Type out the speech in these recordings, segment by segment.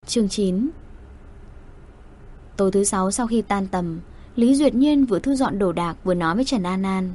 Chương 9. Tối thứ 6 sau khi tan tầm, Lý Duyệt Nhiên vừa thu dọn đồ đạc vừa nói với Trần An An.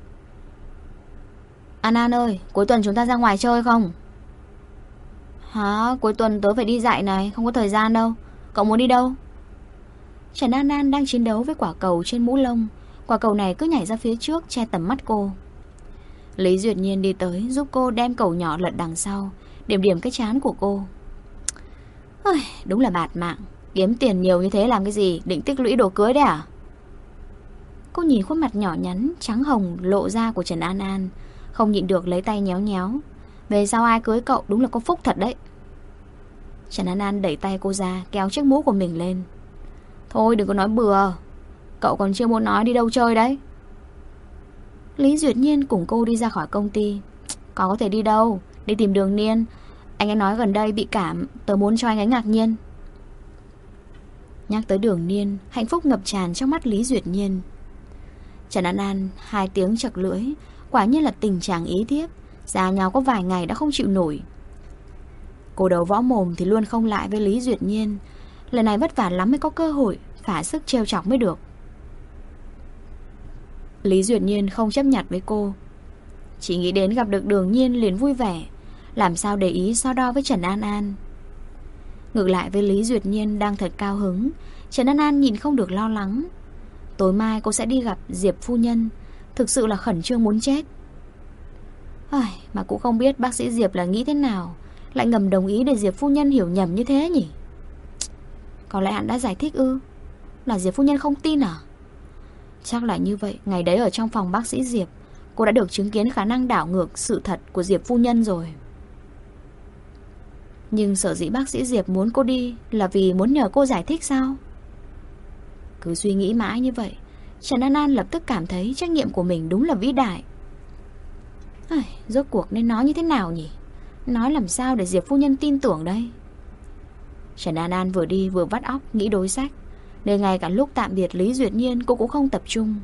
An An ơi, cuối tuần chúng ta ra ngoài chơi không? Hả? Cuối tuần tớ phải đi dạy này, không có thời gian đâu. Cậu muốn đi đâu? Trần An An đang chiến đấu với quả cầu trên mũ lông. Quả cầu này cứ nhảy ra phía trước che tầm mắt cô. Lý Duyệt Nhiên đi tới giúp cô đem cầu nhỏ lật đằng sau, điểm điểm cái trán của cô. Đúng là bạt mạng. Kiếm tiền nhiều như thế làm cái gì? Định tích lũy đồ cưới đấy à? Cô nhìn khuôn mặt nhỏ nhắn trắng hồng lộ ra của Trần An An, không nhịn được lấy tay nhéo nhéo. Về sau ai cưới cậu đúng là có phúc thật đấy. Trần An An đẩy tay cô ra, kéo chiếc mũ của mình lên. Thôi đừng có nói bừa. Cậu còn chưa muốn nói đi đâu chơi đấy. Lý Duyệt Nhiên cùng cô đi ra khỏi công ty. Có thể đi đâu? Đi tìm Đường Niên. Anh ấy nói gần đây bị cảm, tớ muốn cho anh ấy ngạc nhiên. Nhắc tới Đường Niên, hạnh phúc ngập tràn trong mắt Lý Duyệt Nhiên. Trần An An 2 tiếng chật lưỡi. Quả nhiên là tình trạng ý thiếp. Xa nhau có vài ngày đã không chịu nổi. Cô đầu võ mồm thì luôn không lại với Lý Duyệt Nhiên. Lần này vất vả lắm mới có cơ hội, phả sức trêu chọc mới được. Lý Duyệt Nhiên không chấp nhặt với cô. Chỉ nghĩ đến gặp được Đường Nhiên liền vui vẻ, làm sao để ý so đo với Trần An An. Ngược lại với Lý Duyệt Nhiên đang thật cao hứng, Trần An An nhìn không được lo lắng. Tối mai cô sẽ đi gặp Diệp phu nhân. Thực sự là khẩn trương muốn chết. Mà cũng không biết bác sĩ Diệp là nghĩ thế nào, lại ngầm đồng ý để Diệp phu nhân hiểu nhầm như thế nhỉ. Có lẽ hắn đã giải thích ư? Là Diệp phu nhân không tin à? Chắc là như vậy. Ngày đấy ở trong phòng bác sĩ Diệp, cô đã được chứng kiến khả năng đảo ngược sự thật của Diệp phu nhân rồi. Nhưng sở dĩ bác sĩ Diệp muốn cô đi là vì muốn nhờ cô giải thích sao? Cứ suy nghĩ mãi như vậy, Trần An An lập tức cảm thấy trách nhiệm của mình đúng là vĩ đại. Rốt cuộc nên nói như thế nào nhỉ? Nói làm sao để Diệp phu nhân tin tưởng đây? Trần An An vừa đi vừa vắt óc nghĩ đối sách, nên ngay cả lúc tạm biệt Lý Duyệt Nhiên cô cũng không tập trung.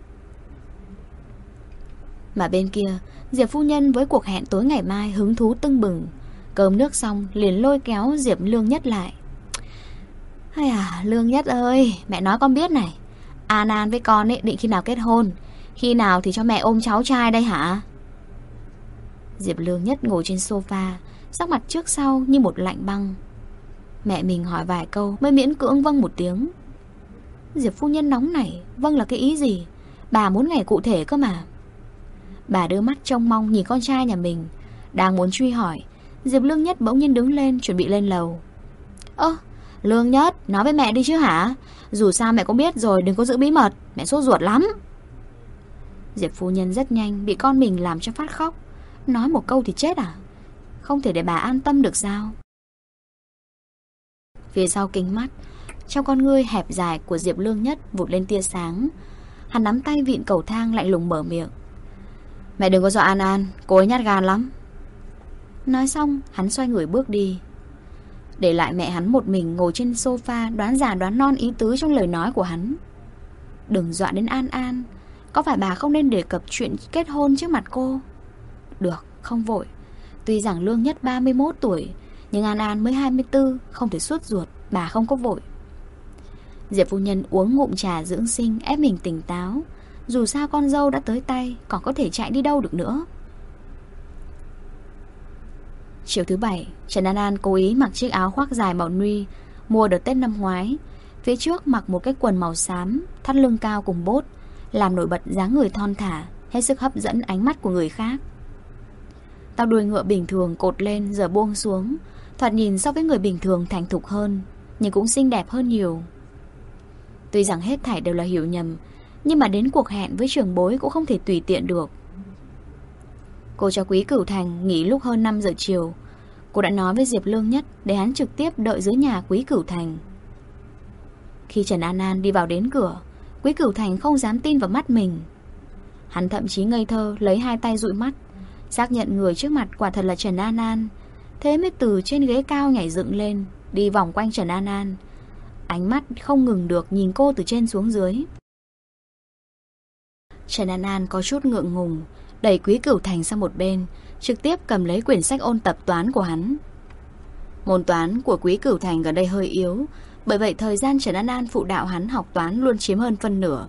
Mà bên kia, Diệp phu nhân với cuộc hẹn tối ngày mai hứng thú tưng bừng. Cơm nước xong liền lôi kéo Diệp Lương Nhất lại. Lương Nhất ơi, mẹ nói con biết này, An An với con ấy định khi nào kết hôn? Khi nào thì cho mẹ ôm cháu trai đây hả? Diệp Lương Nhất ngồi trên sofa, sắc mặt trước sau như một lạnh băng. Mẹ mình hỏi vài câu mới miễn cưỡng vâng một tiếng. Diệp phu nhân nóng nảy, vâng là cái ý gì? Bà muốn ngày cụ thể cơ mà. Bà đưa mắt trông mong nhìn con trai nhà mình. Đang muốn truy hỏi, Diệp Lương Nhất bỗng nhiên đứng lên chuẩn bị lên lầu. Lương Nhất, nói với mẹ đi chứ hả? Dù sao mẹ cũng biết rồi, đừng có giữ bí mật. Mẹ sốt ruột lắm. Diệp phu nhân rất nhanh bị con mình làm cho phát khóc. Nói một câu thì chết à? Không thể để bà an tâm được sao? Phía sau kính mắt, trong con ngươi hẹp dài của Diệp Lương Nhất vụt lên tia sáng. Hắn nắm tay vịn cầu thang lạnh lùng mở miệng. Mẹ đừng có dọa An An, cô ấy nhát gan lắm. Nói xong hắn xoay người bước đi, để lại mẹ hắn một mình ngồi trên sofa đoán già đoán non ý tứ trong lời nói của hắn. Đừng dọa đến An An. Có phải bà không nên đề cập chuyện kết hôn trước mặt cô? Được, không vội. Tuy rằng Lương Nhất 31 tuổi, nhưng An An mới 24, không thể sốt ruột. Bà không có vội. Diệp phu nhân uống ngụm trà dưỡng sinh ép mình tỉnh táo. Dù sao con dâu đã tới tay, còn có thể chạy đi đâu được nữa. Chiều thứ 7, Trần An An cố ý mặc chiếc áo khoác dài màu nude mua đợt Tết năm ngoái. Phía trước mặc một cái quần màu xám, thắt lưng cao cùng bốt, làm nổi bật dáng người thon thả, hết sức hấp dẫn ánh mắt của người khác. Tóc đuôi ngựa bình thường cột lên giờ buông xuống, thoạt nhìn so với người bình thường thành thục hơn, nhưng cũng xinh đẹp hơn nhiều. Tuy rằng hết thảy đều là hiểu nhầm, nhưng mà đến cuộc hẹn với trưởng bối cũng không thể tùy tiện được. Cô cho Quý Cửu Thành nghỉ lúc hơn 5 giờ chiều. Cô đã nói với Diệp Lương Nhất để hắn trực tiếp đợi dưới nhà Quý Cửu Thành. Khi Trần An An đi vào đến cửa, Quý Cửu Thành không dám tin vào mắt mình. Hắn thậm chí ngây thơ lấy 2 tay dụi mắt, xác nhận người trước mặt quả thật là Trần An An. Thế mới từ trên ghế cao nhảy dựng lên, đi vòng quanh Trần An An, ánh mắt không ngừng được nhìn cô từ trên xuống dưới. Trần An An có chút ngượng ngùng, đẩy Quý Cửu Thành sang một bên, trực tiếp cầm lấy quyển sách ôn tập toán của hắn. Môn toán của Quý Cửu Thành gần đây hơi yếu, bởi vậy thời gian Trần An An phụ đạo hắn học toán luôn chiếm hơn phân nửa.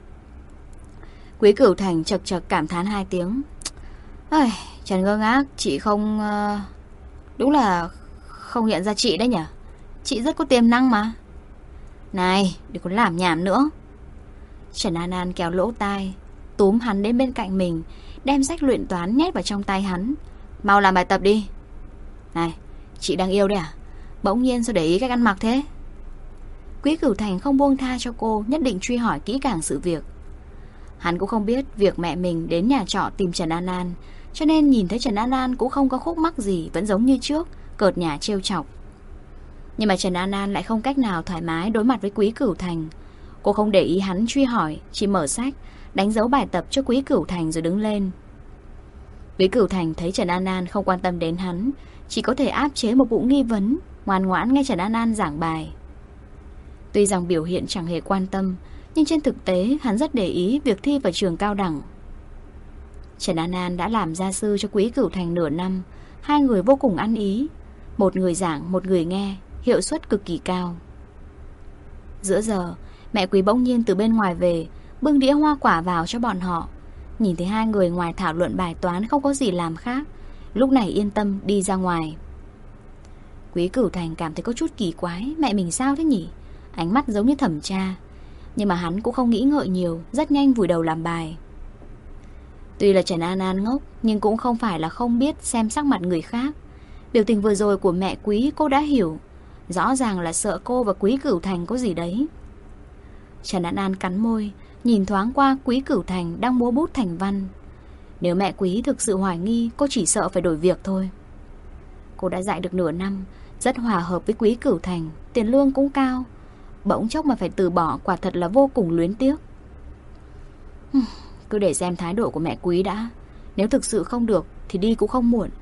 Quý Cửu Thành chật chật cảm thán 2 tiếng. Ây, Trần ngơ ngác, chị không... Đúng là không nhận ra chị đấy nhỉ. Chị rất có tiềm năng mà. Này, đừng có làm nhảm nữa. Trần An An kéo lỗ tai, túm hắn đến bên cạnh mình, đem sách luyện toán nhét vào trong tay hắn. Mau làm bài tập đi. Này, chị đang yêu đấy à? Bỗng nhiên sao để ý cách ăn mặc thế? Quý Cửu Thành không buông tha cho cô, nhất định truy hỏi kỹ càng sự việc. Hắn cũng không biết việc mẹ mình đến nhà trọ tìm Trần An An, cho nên nhìn thấy Trần An An cũng không có khúc mắc gì, vẫn giống như trước, cợt nhả trêu chọc. Nhưng mà Trần An An lại không cách nào thoải mái đối mặt với Quý Cửu Thành. Cô không để ý hắn truy hỏi, chỉ mở sách, đánh dấu bài tập cho Quý Cửu Thành rồi đứng lên. Quý Cửu Thành thấy Trần An An không quan tâm đến hắn, chỉ có thể áp chế một bụng nghi vấn, ngoan ngoãn nghe Trần An An giảng bài. Tuy rằng biểu hiện chẳng hề quan tâm, nhưng trên thực tế hắn rất để ý việc thi vào trường cao đẳng. Trần An An đã làm gia sư cho Quý Cửu Thành nửa năm, hai người vô cùng ăn ý. Một người giảng, một người nghe, hiệu suất cực kỳ cao. Giữa giờ, mẹ Quý bỗng nhiên từ bên ngoài về, bưng đĩa hoa quả vào cho bọn họ. Nhìn thấy hai người ngoài thảo luận bài toán không có gì làm khác, lúc này yên tâm đi ra ngoài. Quý Cửu Thành cảm thấy có chút kỳ quái, mẹ mình sao thế nhỉ? Ánh mắt giống như thẩm tra. Nhưng mà hắn cũng không nghĩ ngợi nhiều, rất nhanh vùi đầu làm bài. Tuy là Trần An An ngốc, nhưng cũng không phải là không biết xem sắc mặt người khác. Biểu tình vừa rồi của mẹ Quý cô đã hiểu, rõ ràng là sợ cô và Quý Cửu Thành có gì đấy. Trần An An cắn môi, nhìn thoáng qua Quý Cửu Thành đang múa bút thành văn. Nếu mẹ Quý thực sự hoài nghi, cô chỉ sợ phải đổi việc thôi. Cô đã dạy được nửa năm, rất hòa hợp với Quý Cửu Thành, tiền lương cũng cao. Bỗng chốc mà phải từ bỏ, quả thật là vô cùng luyến tiếc. Cứ để xem thái độ của mẹ Quý đã. Nếu thực sự không được thì đi cũng không muộn.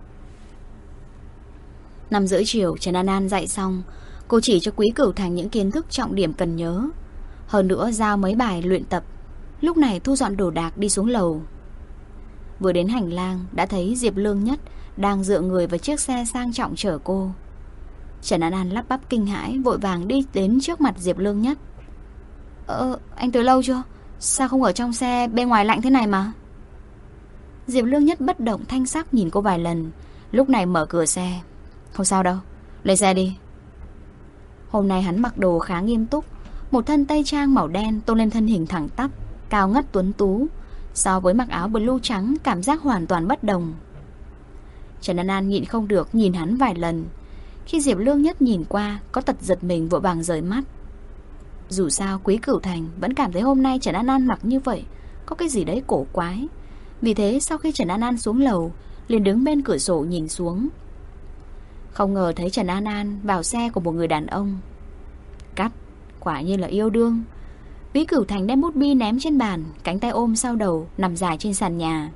5:30 chiều Trần An An dạy xong, cô chỉ cho Quý Cửu Thành những kiến thức trọng điểm cần nhớ, hơn nữa giao mấy bài luyện tập. Lúc này thu dọn đồ đạc đi xuống lầu. Vừa đến hành lang đã thấy Diệp Lương Nhất đang dựa người vào chiếc xe sang trọng chở cô. Trần An An lắp bắp kinh hãi, vội vàng đi đến trước mặt Diệp Lương Nhất. Anh tới lâu chưa? Sao không ở trong xe, bên ngoài lạnh thế này mà? Diệp Lương Nhất bất động thanh sắc nhìn cô vài lần, lúc này mở cửa xe. Không sao đâu, lên xe đi. Hôm nay hắn mặc đồ khá nghiêm túc, một thân tây trang màu đen tôn lên thân hình thẳng tắp, cao ngất tuấn tú. So với mặc áo blue trắng, cảm giác hoàn toàn bất đồng. Trần An An nhịn không được nhìn hắn vài lần. Khi Diệp Lương Nhất nhìn qua, có tật giật mình vội vàng rời mắt. Dù sao Quý Cửu Thành vẫn cảm thấy hôm nay Trần An An mặc như vậy có cái gì đấy cổ quái. Vì thế sau khi Trần An An xuống lầu, liền đứng bên cửa sổ nhìn xuống. Không ngờ thấy Trần An An vào xe của một người đàn ông. Cắt, quả nhiên là yêu đương. Quý Cửu Thành đem bút bi ném trên bàn, cánh tay ôm sau đầu, nằm dài trên sàn nhà.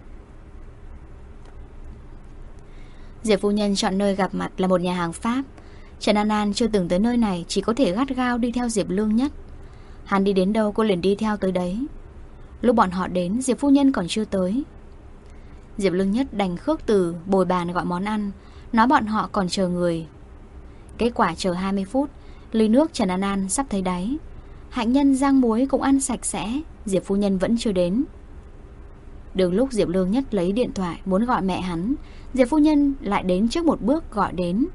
Diệp phu nhân chọn nơi gặp mặt là một nhà hàng Pháp. Trần An An chưa từng tới nơi này, chỉ có thể gắt gao đi theo Diệp Lương Nhất. Hắn đi đến đâu cô liền đi theo tới đấy. Lúc bọn họ đến, Diệp phu nhân còn chưa tới. Diệp Lương Nhất đành khước từ bồi bàn gọi món ăn, nói bọn họ còn chờ người. Kết quả chờ 20 phút, ly nước Trần An An sắp thấy đáy. Hạnh nhân rang muối cũng ăn sạch sẽ, Diệp phu nhân vẫn chưa đến. Đường lúc Diệp Lương Nhất lấy điện thoại muốn gọi mẹ hắn, Diệp phu nhân lại đến trước một bước gọi đến.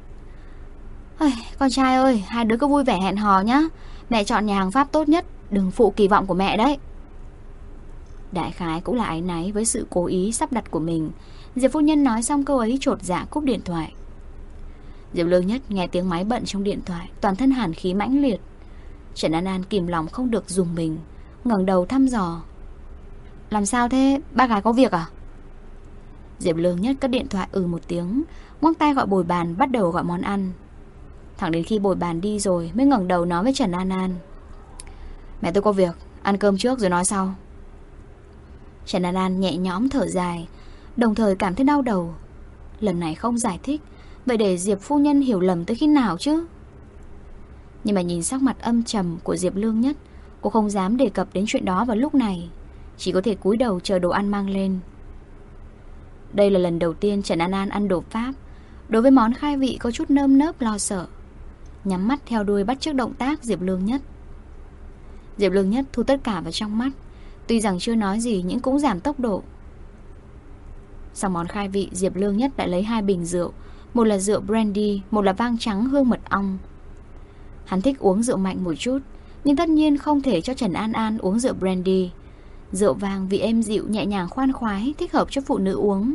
Con trai ơi, hai đứa cứ vui vẻ hẹn hò nhá. Mẹ chọn nhà hàng Pháp tốt nhất, đừng phụ kỳ vọng của mẹ đấy. Đại khái cũng là áy náy với sự cố ý sắp đặt của mình. Diệp phu nhân nói xong câu ấy chột dạ cúp điện thoại. Diệp Lương Nhất nghe tiếng máy bận trong điện thoại, toàn thân hàn khí mãnh liệt. Trần An An kìm lòng không được dùng mình, ngẩng đầu thăm dò. Làm sao thế, ba gái có việc à? Diệp Lương Nhất cất điện thoại một tiếng, ngoắc tay gọi bồi bàn bắt đầu gọi món ăn. Thẳng đến khi bồi bàn đi rồi mới ngẩng đầu nói với Trần An An. Mẹ tôi có việc, ăn cơm trước rồi nói sau. Trần An An nhẹ nhõm thở dài, đồng thời cảm thấy đau đầu. Lần này không giải thích, vậy để Diệp phu nhân hiểu lầm tới khi nào chứ? Nhưng mà nhìn sắc mặt âm trầm của Diệp Lương Nhất, cô không dám đề cập đến chuyện đó vào lúc này, chỉ có thể cúi đầu chờ đồ ăn mang lên. Đây là lần đầu tiên Trần An An ăn đồ Pháp. Đối với món khai vị có chút nơm nớp lo sợ, nhắm mắt theo đuôi bắt chước động tác Diệp Lương Nhất. Diệp Lương Nhất thu tất cả vào trong mắt, tuy rằng chưa nói gì nhưng cũng giảm tốc độ. Sau món khai vị, Diệp Lương Nhất lại lấy 2 bình rượu, một là rượu brandy, một là vang trắng hương mật ong. Hắn thích uống rượu mạnh một chút, nhưng tất nhiên không thể cho Trần An An uống rượu brandy. Rượu vang vị êm dịu nhẹ nhàng khoan khoái, thích hợp cho phụ nữ uống.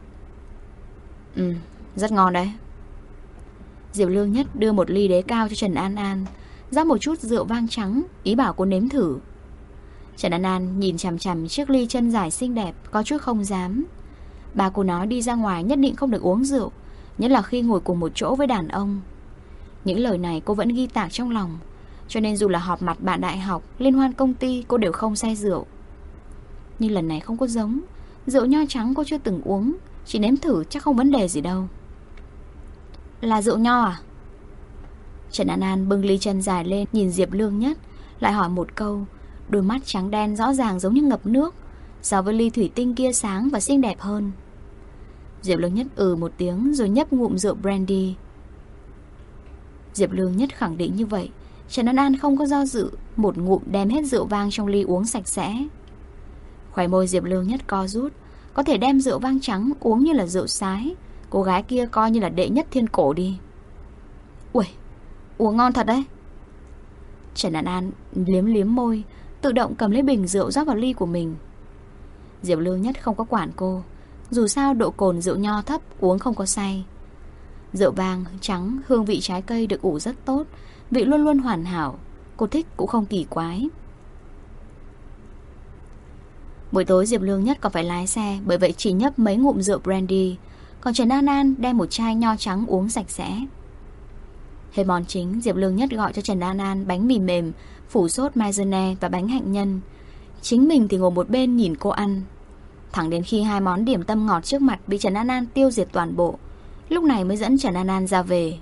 Rất ngon đấy. Diệp Lương Nhất đưa một ly đế cao cho Trần An An, rót một chút rượu vang trắng, ý bảo cô nếm thử. Trần An An nhìn chằm chằm chiếc ly chân dài xinh đẹp, có chút không dám. Bà cô nói đi ra ngoài nhất định không được uống rượu, nhất là khi ngồi cùng một chỗ với đàn ông. Những lời này cô vẫn ghi tạc trong lòng, cho nên dù là họp mặt bạn đại học, liên hoan công ty, cô đều không say rượu. Nhưng lần này không có giống. Rượu nho trắng cô chưa từng uống, chỉ nếm thử chắc không vấn đề gì đâu. Là rượu nho à? Trần An An bưng ly chân dài lên, nhìn Diệp Lương Nhất, lại hỏi một câu. Đôi mắt trắng đen rõ ràng giống như ngập nước, so với ly thủy tinh kia sáng và xinh đẹp hơn. Diệp Lương Nhất một tiếng rồi nhấp ngụm rượu brandy. Diệp Lương Nhất khẳng định như vậy, Trần An An không có do dự, một ngụm đem hết rượu vang trong ly uống sạch sẽ. Khóe môi Diệp Lương Nhất co rút, có thể đem rượu vang trắng uống như là rượu sái, cô gái kia coi như là đệ nhất thiên cổ đi. Ui, uống ngon thật đấy. Trần An An liếm liếm môi, tự động cầm lấy bình rượu rót vào ly của mình. Diệp Lương Nhất không có quản cô, dù sao độ cồn rượu nho thấp, uống không có say. Rượu vang trắng hương vị trái cây được ủ rất tốt, vị luôn luôn hoàn hảo, cô thích cũng không kỳ quái. Buổi tối Diệp Lương Nhất còn phải lái xe, bởi vậy chỉ nhấp mấy ngụm rượu brandy, còn Trần An An đem một chai nho trắng uống sạch sẽ. Hết món chính, Diệp Lương Nhất gọi cho Trần An An bánh mì mềm, phủ sốt maizene và bánh hạnh nhân. Chính mình thì ngồi một bên nhìn cô ăn. Thẳng đến khi 2 món điểm tâm ngọt trước mặt bị Trần An An tiêu diệt toàn bộ, lúc này mới dẫn Trần An An ra về.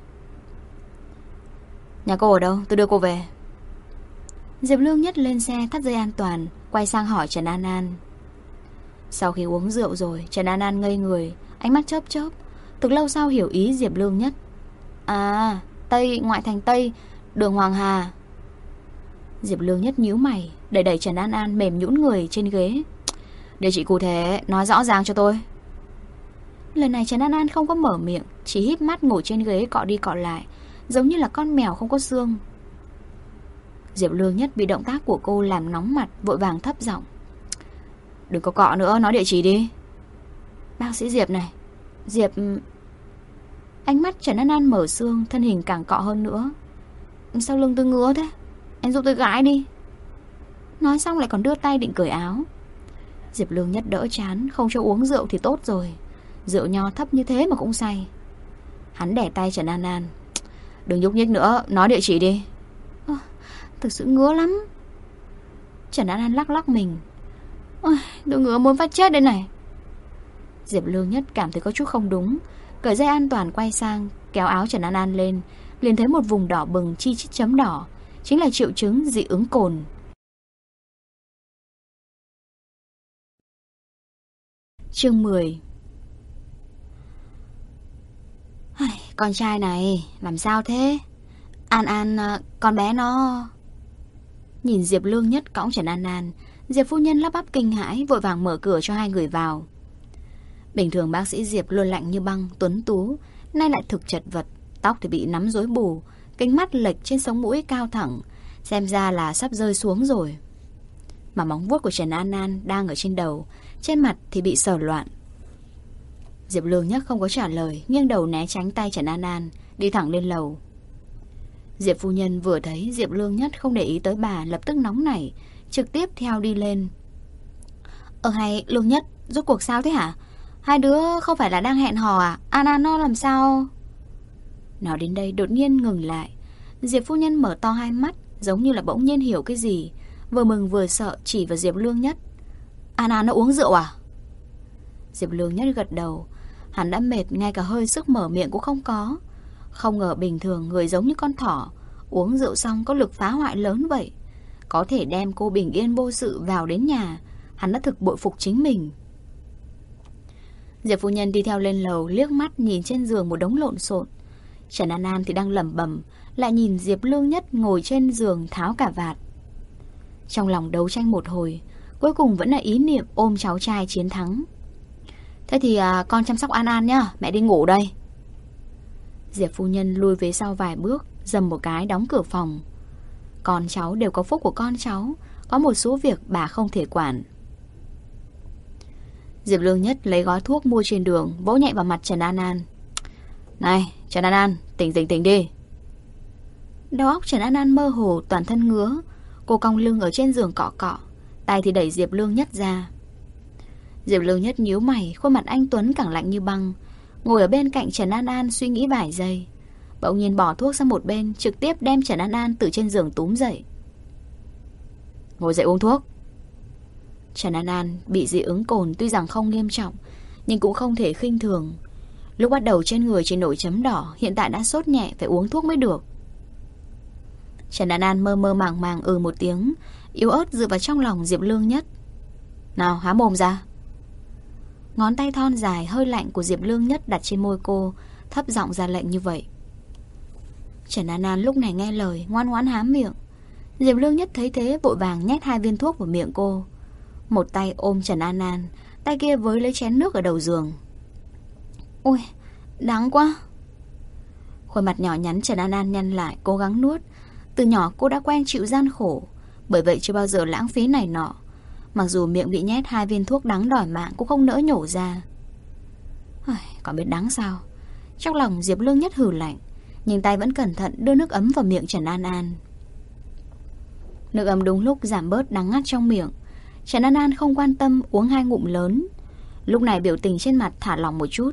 Nhà cô ở đâu? Tôi đưa cô về. Diệp Lương Nhất lên xe thắt dây an toàn, quay sang hỏi Trần An An. Sau khi uống rượu rồi, Trần An An ngây người, ánh mắt chớp chớp. Thực lâu sau hiểu ý Diệp Lương Nhất. À, Tây, ngoại thành Tây, đường Hoàng Hà. Diệp Lương Nhất nhíu mày, đẩy đẩy Trần An An mềm nhũn người trên ghế. Địa chỉ cụ thể, nói rõ ràng cho tôi. Lần này Trần An An không có mở miệng, chỉ híp mắt ngồi trên ghế cọ đi cọ lại, giống như là con mèo không có xương. Diệp Lương Nhất bị động tác của cô làm nóng mặt, vội vàng thấp giọng. Đừng có cọ nữa, nói địa chỉ đi. Bác sĩ Diệp này. Diệp... Ánh mắt Trần An An mở sương, thân hình càng cọ hơn nữa. Sao lưng tôi ngứa thế? Anh giúp tôi gãi đi. Nói xong lại còn đưa tay định cởi áo. Diệp Lương Nhất đỡ chán, không cho uống rượu thì tốt rồi. Rượu nho thấp như thế mà cũng say. Hắn đẻ tay Trần An An. Đừng nhúc nhích nữa, nói địa chỉ đi. Thực sự ngứa lắm. Trần An An lắc lắc mình. Tôi ngứa muốn phát chết đây này. Diệp Lương Nhất cảm thấy có chút không đúng, cởi dây an toàn quay sang, kéo áo Trần An An lên, liền thấy một vùng đỏ bừng chi chít chấm đỏ, chính là triệu chứng dị ứng cồn. Chương 10. Con trai này làm sao thế? An An, con bé nó... Nhìn Diệp Lương Nhất cõng Trần An An, Diệp phu nhân lắp bắp kinh hãi, vội vàng mở cửa cho 2 người vào. Bình thường bác sĩ Diệp luôn lạnh như băng, tuấn tú, nay lại thực chật vật, tóc thì bị nắm rối bù, kính mắt lệch trên sống mũi cao thẳng, xem ra là sắp rơi xuống rồi. Mà móng vuốt của Trần An An đang ở trên đầu, trên mặt thì bị sờ loạn. Diệp Lương Nhất không có trả lời, nghiêng đầu né tránh tay Trần An An, đi thẳng lên lầu. Diệp phu nhân vừa thấy Diệp Lương Nhất không để ý tới bà, lập tức nóng nảy, trực tiếp theo đi lên. Hay Lương Nhất, rốt cuộc sao thế hả? Hai đứa không phải là đang hẹn hò à? An An nó làm sao? Nói đến đây đột nhiên ngừng lại. Diệp phu nhân mở to hai mắt, giống như là bỗng nhiên hiểu cái gì, vừa mừng vừa sợ chỉ vào Diệp Lương Nhất. An An nó uống rượu à? Diệp Lương Nhất gật đầu. Hắn đã mệt, ngay cả hơi sức mở miệng cũng không có. Không ngờ bình thường người giống như con thỏ, uống rượu xong có lực phá hoại lớn vậy, có thể đem cô bình yên vô sự vào đến nhà. Hắn đã thực bội phục chính mình. Diệp phu nhân đi theo lên lầu, liếc mắt nhìn trên giường một đống lộn xộn. Trần An An thì đang lẩm bẩm, lại nhìn Diệp Lương Nhất ngồi trên giường tháo cả vạt. Trong lòng đấu tranh một hồi, cuối cùng vẫn là ý niệm ôm cháu trai chiến thắng. Thế thì con chăm sóc An An nhá, mẹ đi ngủ đây. Diệp phu nhân lui về sau vài bước, dầm một cái đóng cửa phòng. Con cháu đều có phúc của con cháu, có một số việc bà không thể quản. Diệp Lương Nhất lấy gói thuốc mua trên đường, vỗ nhẹ vào mặt Trần An An. Này, Trần An An, tỉnh đi. Đầu óc Trần An An mơ hồ, toàn thân ngứa. Cô cong lưng ở trên giường cọ cọ, tay thì đẩy Diệp Lương Nhất ra. Diệp Lương Nhất nhíu mày, khuôn mặt anh tuấn càng lạnh như băng, ngồi ở bên cạnh Trần An An suy nghĩ vài giây, bỗng nhiên bỏ thuốc sang một bên, trực tiếp đem Trần An An từ trên giường túm dậy. Ngồi dậy uống thuốc. Trần An An bị dị ứng cồn tuy rằng không nghiêm trọng, nhưng cũng không thể khinh thường. Lúc bắt đầu trên người chỉ nổi chấm đỏ, hiện tại đã sốt nhẹ, phải uống thuốc mới được. Trần An An mơ mơ màng màng một tiếng, yếu ớt dựa vào trong lòng Diệp Lương Nhất. Nào, há mồm ra. Ngón tay thon dài hơi lạnh của Diệp Lương Nhất đặt trên môi cô, thấp giọng ra lệnh như vậy. Trần An An lúc này nghe lời, ngoan ngoãn há miệng. Diệp Lương Nhất thấy thế vội vàng nhét 2 viên thuốc vào miệng cô, một tay ôm Trần An An, tay kia với lấy chén nước ở đầu giường. Ôi, đắng quá. Khuôn mặt nhỏ nhắn Trần An An nhăn lại, cố gắng nuốt. Từ nhỏ cô đã quen chịu gian khổ, bởi vậy chưa bao giờ lãng phí này nọ. Mặc dù miệng bị nhét 2 viên thuốc đắng đòi mạng cũng không nỡ nhổ ra. Còn biết đắng sao? Trong lòng Diệp Lương Nhất hừ lạnh, nhưng tay vẫn cẩn thận đưa nước ấm vào miệng Trần An An. Nước ấm đúng lúc giảm bớt đắng ngắt trong miệng. Trần An An không quan tâm, uống 2 ngụm lớn. Lúc này biểu tình trên mặt thả lỏng một chút.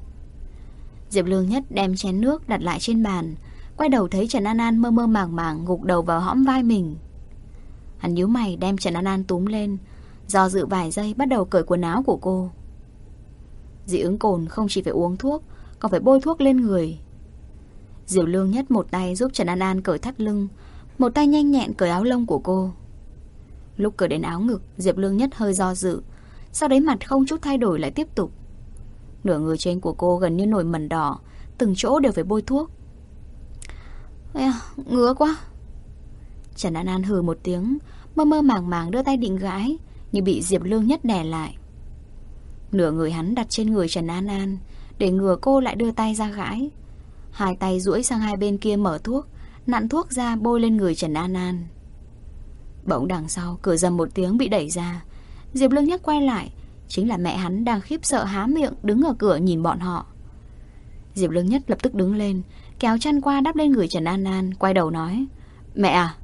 Diệp Lương Nhất đem chén nước đặt lại trên bàn, quay đầu thấy Trần An An mơ mơ màng màng gục đầu vào hõm vai mình. Hắn nhíu mày đem Trần An An túm lên, do dự vài giây bắt đầu cởi quần áo của cô. Dị ứng cồn không chỉ phải uống thuốc, còn phải bôi thuốc lên người. Diệp Lương Nhất một tay giúp Trần An An cởi thắt lưng, một tay nhanh nhẹn cởi áo lông của cô. Lúc cởi đến áo ngực, Diệp Lương Nhất hơi do dự, sau đấy mặt không chút thay đổi lại tiếp tục. Nửa người trên của cô gần như nổi mẩn đỏ, từng chỗ đều phải bôi thuốc. Ngứa quá. Trần An An hừ một tiếng, mơ mơ màng màng đưa tay định gãi, nhưng bị Diệp Lương Nhất đè lại. Nửa người hắn đặt trên người Trần An An, để ngừa cô lại đưa tay ra gãi. 2 tay duỗi sang hai bên kia mở thuốc, nặn thuốc ra bôi lên người Trần An An. Bỗng đằng sau cửa rầm một tiếng bị đẩy ra. Diệp Lương Nhất quay lại, chính là mẹ hắn đang khiếp sợ há miệng đứng ở cửa nhìn bọn họ. Diệp Lương Nhất lập tức đứng lên, kéo chăn qua đắp lên người Trần An An, quay đầu nói: Mẹ à?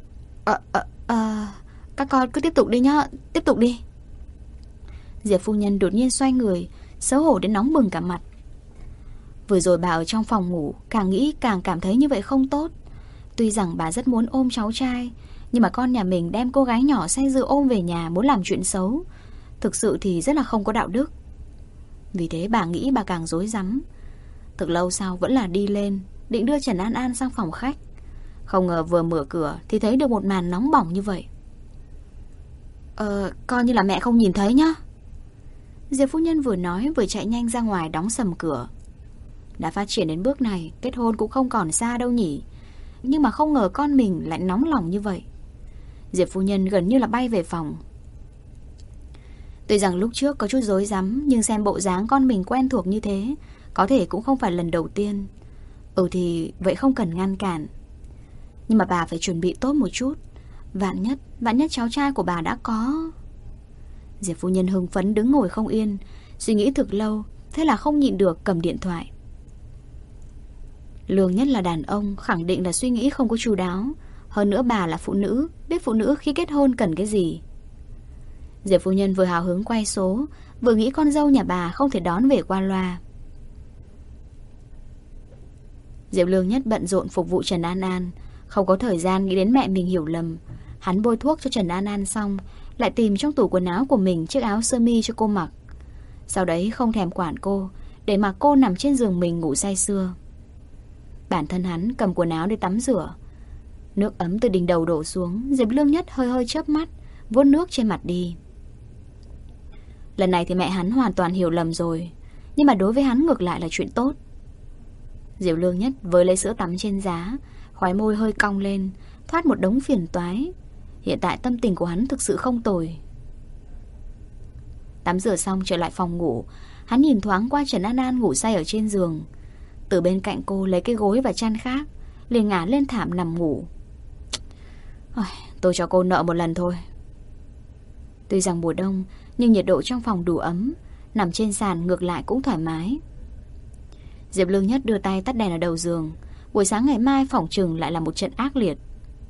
Các con cứ tiếp tục đi nhá, tiếp tục đi. Diệp phu nhân đột nhiên xoay người, xấu hổ đến nóng bừng cả mặt. Vừa rồi bà ở trong phòng ngủ, càng nghĩ càng cảm thấy như vậy không tốt. Tuy rằng bà rất muốn ôm cháu trai, nhưng mà con nhà mình đem cô gái nhỏ say rượu ôm về nhà muốn làm chuyện xấu, thực sự thì rất là không có đạo đức. Vì thế bà nghĩ bà càng rối rắm. Thực lâu sau vẫn là đi lên, định đưa Trần An An sang phòng khách. Không ngờ vừa mở cửa thì thấy được một màn nóng bỏng như vậy. Coi như là mẹ không nhìn thấy nhá. Diệp phu nhân vừa nói vừa chạy nhanh ra ngoài đóng sầm cửa. Đã phát triển đến bước này, kết hôn cũng không còn xa đâu nhỉ. Nhưng mà không ngờ con mình lại nóng lòng như vậy. Diệp phu nhân gần như là bay về phòng. Tuy rằng lúc trước có chút rối rắm, nhưng xem bộ dáng con mình quen thuộc như thế, có thể cũng không phải lần đầu tiên. Thì vậy không cần ngăn cản. Nhưng mà bà phải chuẩn bị tốt một chút. Vạn nhất cháu trai của bà đã có. Diệp phu nhân hưng phấn đứng ngồi không yên, suy nghĩ thực lâu, thế là không nhịn được cầm điện thoại. Lương Nhất là đàn ông, khẳng định là suy nghĩ không có chu đáo. Hơn nữa bà là phụ nữ, biết phụ nữ khi kết hôn cần cái gì. Diệp phu nhân vừa hào hứng quay số, vừa nghĩ con dâu nhà bà không thể đón về qua loa. Diệp Lương Nhất bận rộn phục vụ Trần An An, không có thời gian nghĩ đến mẹ mình hiểu lầm. Hắn bôi thuốc cho Trần An An xong, lại tìm trong tủ quần áo của mình chiếc áo sơ mi cho cô mặc. Sau đấy không thèm quản cô, để mặc cô nằm trên giường mình ngủ say sưa. Bản thân hắn cầm quần áo để tắm rửa. Nước ấm từ đỉnh đầu đổ xuống, Diệp Lương Nhất hơi hơi chớp mắt, vuốt nước trên mặt đi. Lần này thì mẹ hắn hoàn toàn hiểu lầm rồi, nhưng mà đối với hắn ngược lại là chuyện tốt. Diệp Lương Nhất với lấy sữa tắm trên giá, khóe môi hơi cong lên, thoát một đống phiền toái. Hiện tại tâm tình của hắn thực sự không tồi. Tắm rửa xong trở lại phòng ngủ, hắn nhìn thoáng qua Trần An An ngủ say ở trên giường. Từ bên cạnh cô lấy cái gối và chăn khác, liền ngả lên thảm nằm ngủ. Tôi cho cô nợ một lần thôi. Tuy rằng mùa đông, nhưng nhiệt độ trong phòng đủ ấm, nằm trên sàn ngược lại cũng thoải mái. Diệp Lương Nhất đưa tay tắt đèn ở đầu giường. Buổi sáng ngày mai phỏng chừng lại là một trận ác liệt.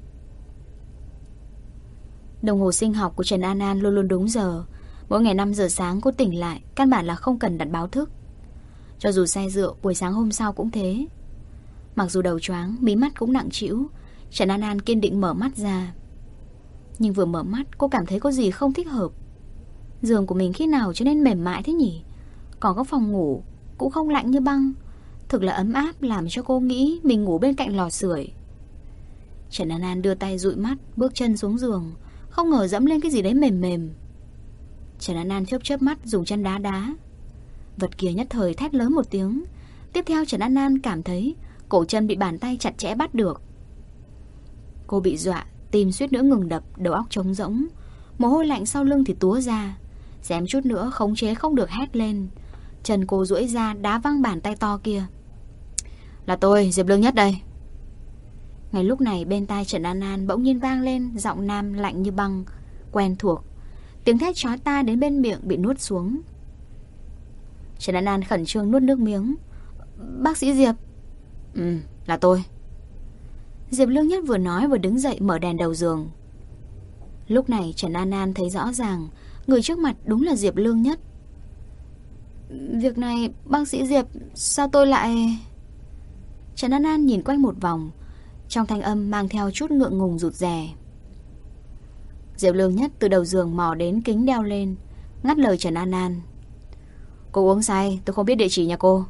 Đồng hồ sinh học của Trần An An luôn luôn đúng giờ. Mỗi ngày 5 giờ sáng cô tỉnh lại, căn bản là không cần đặt báo thức. Cho dù say rượu, buổi sáng hôm sau cũng thế. Mặc dù đầu choáng, mí mắt cũng nặng trĩu, Trần An An kiên định mở mắt ra. Nhưng vừa mở mắt, cô cảm thấy có gì không thích hợp. Giường của mình khi nào trở nên mềm mại thế nhỉ? Còn có phòng ngủ cũng không lạnh như băng, thực là ấm áp, làm cho cô nghĩ mình ngủ bên cạnh lò sưởi. Trần An An đưa tay dụi mắt, bước chân xuống giường, không ngờ dẫm lên cái gì đấy mềm mềm. Trần An An chớp chớp mắt dùng chân đá đá. Vật kia nhất thời thét lớn một tiếng. Tiếp theo Trần An An cảm thấy cổ chân bị bàn tay chặt chẽ bắt được. Cô bị dọa, tim suýt nữa ngừng đập, đầu óc trống rỗng, mồ hôi lạnh sau lưng thì túa ra, xém chút nữa khống chế không được hét lên. Chân cô duỗi ra đá văng bàn tay to kia. Là tôi, Diệp Lương Nhất đây. Ngay lúc này bên tai Trần An An bỗng nhiên vang lên giọng nam lạnh như băng, quen thuộc. Tiếng thét chói tai đến bên miệng bị nuốt xuống. Trần An An khẩn trương nuốt nước miếng. Bác sĩ Diệp. Là tôi. Diệp Lương Nhất vừa nói vừa đứng dậy mở đèn đầu giường. Lúc này Trần An An thấy rõ ràng người trước mặt đúng là Diệp Lương Nhất. Việc này bác sĩ Diệp, sao tôi lại... Trần An An nhìn quanh một vòng, trong thanh âm mang theo chút ngượng ngùng rụt rè. Diệp Lương Nhất từ đầu giường mò đến kính đeo lên, ngắt lời Trần An An. Cô uống say, tôi không biết địa chỉ nhà cô.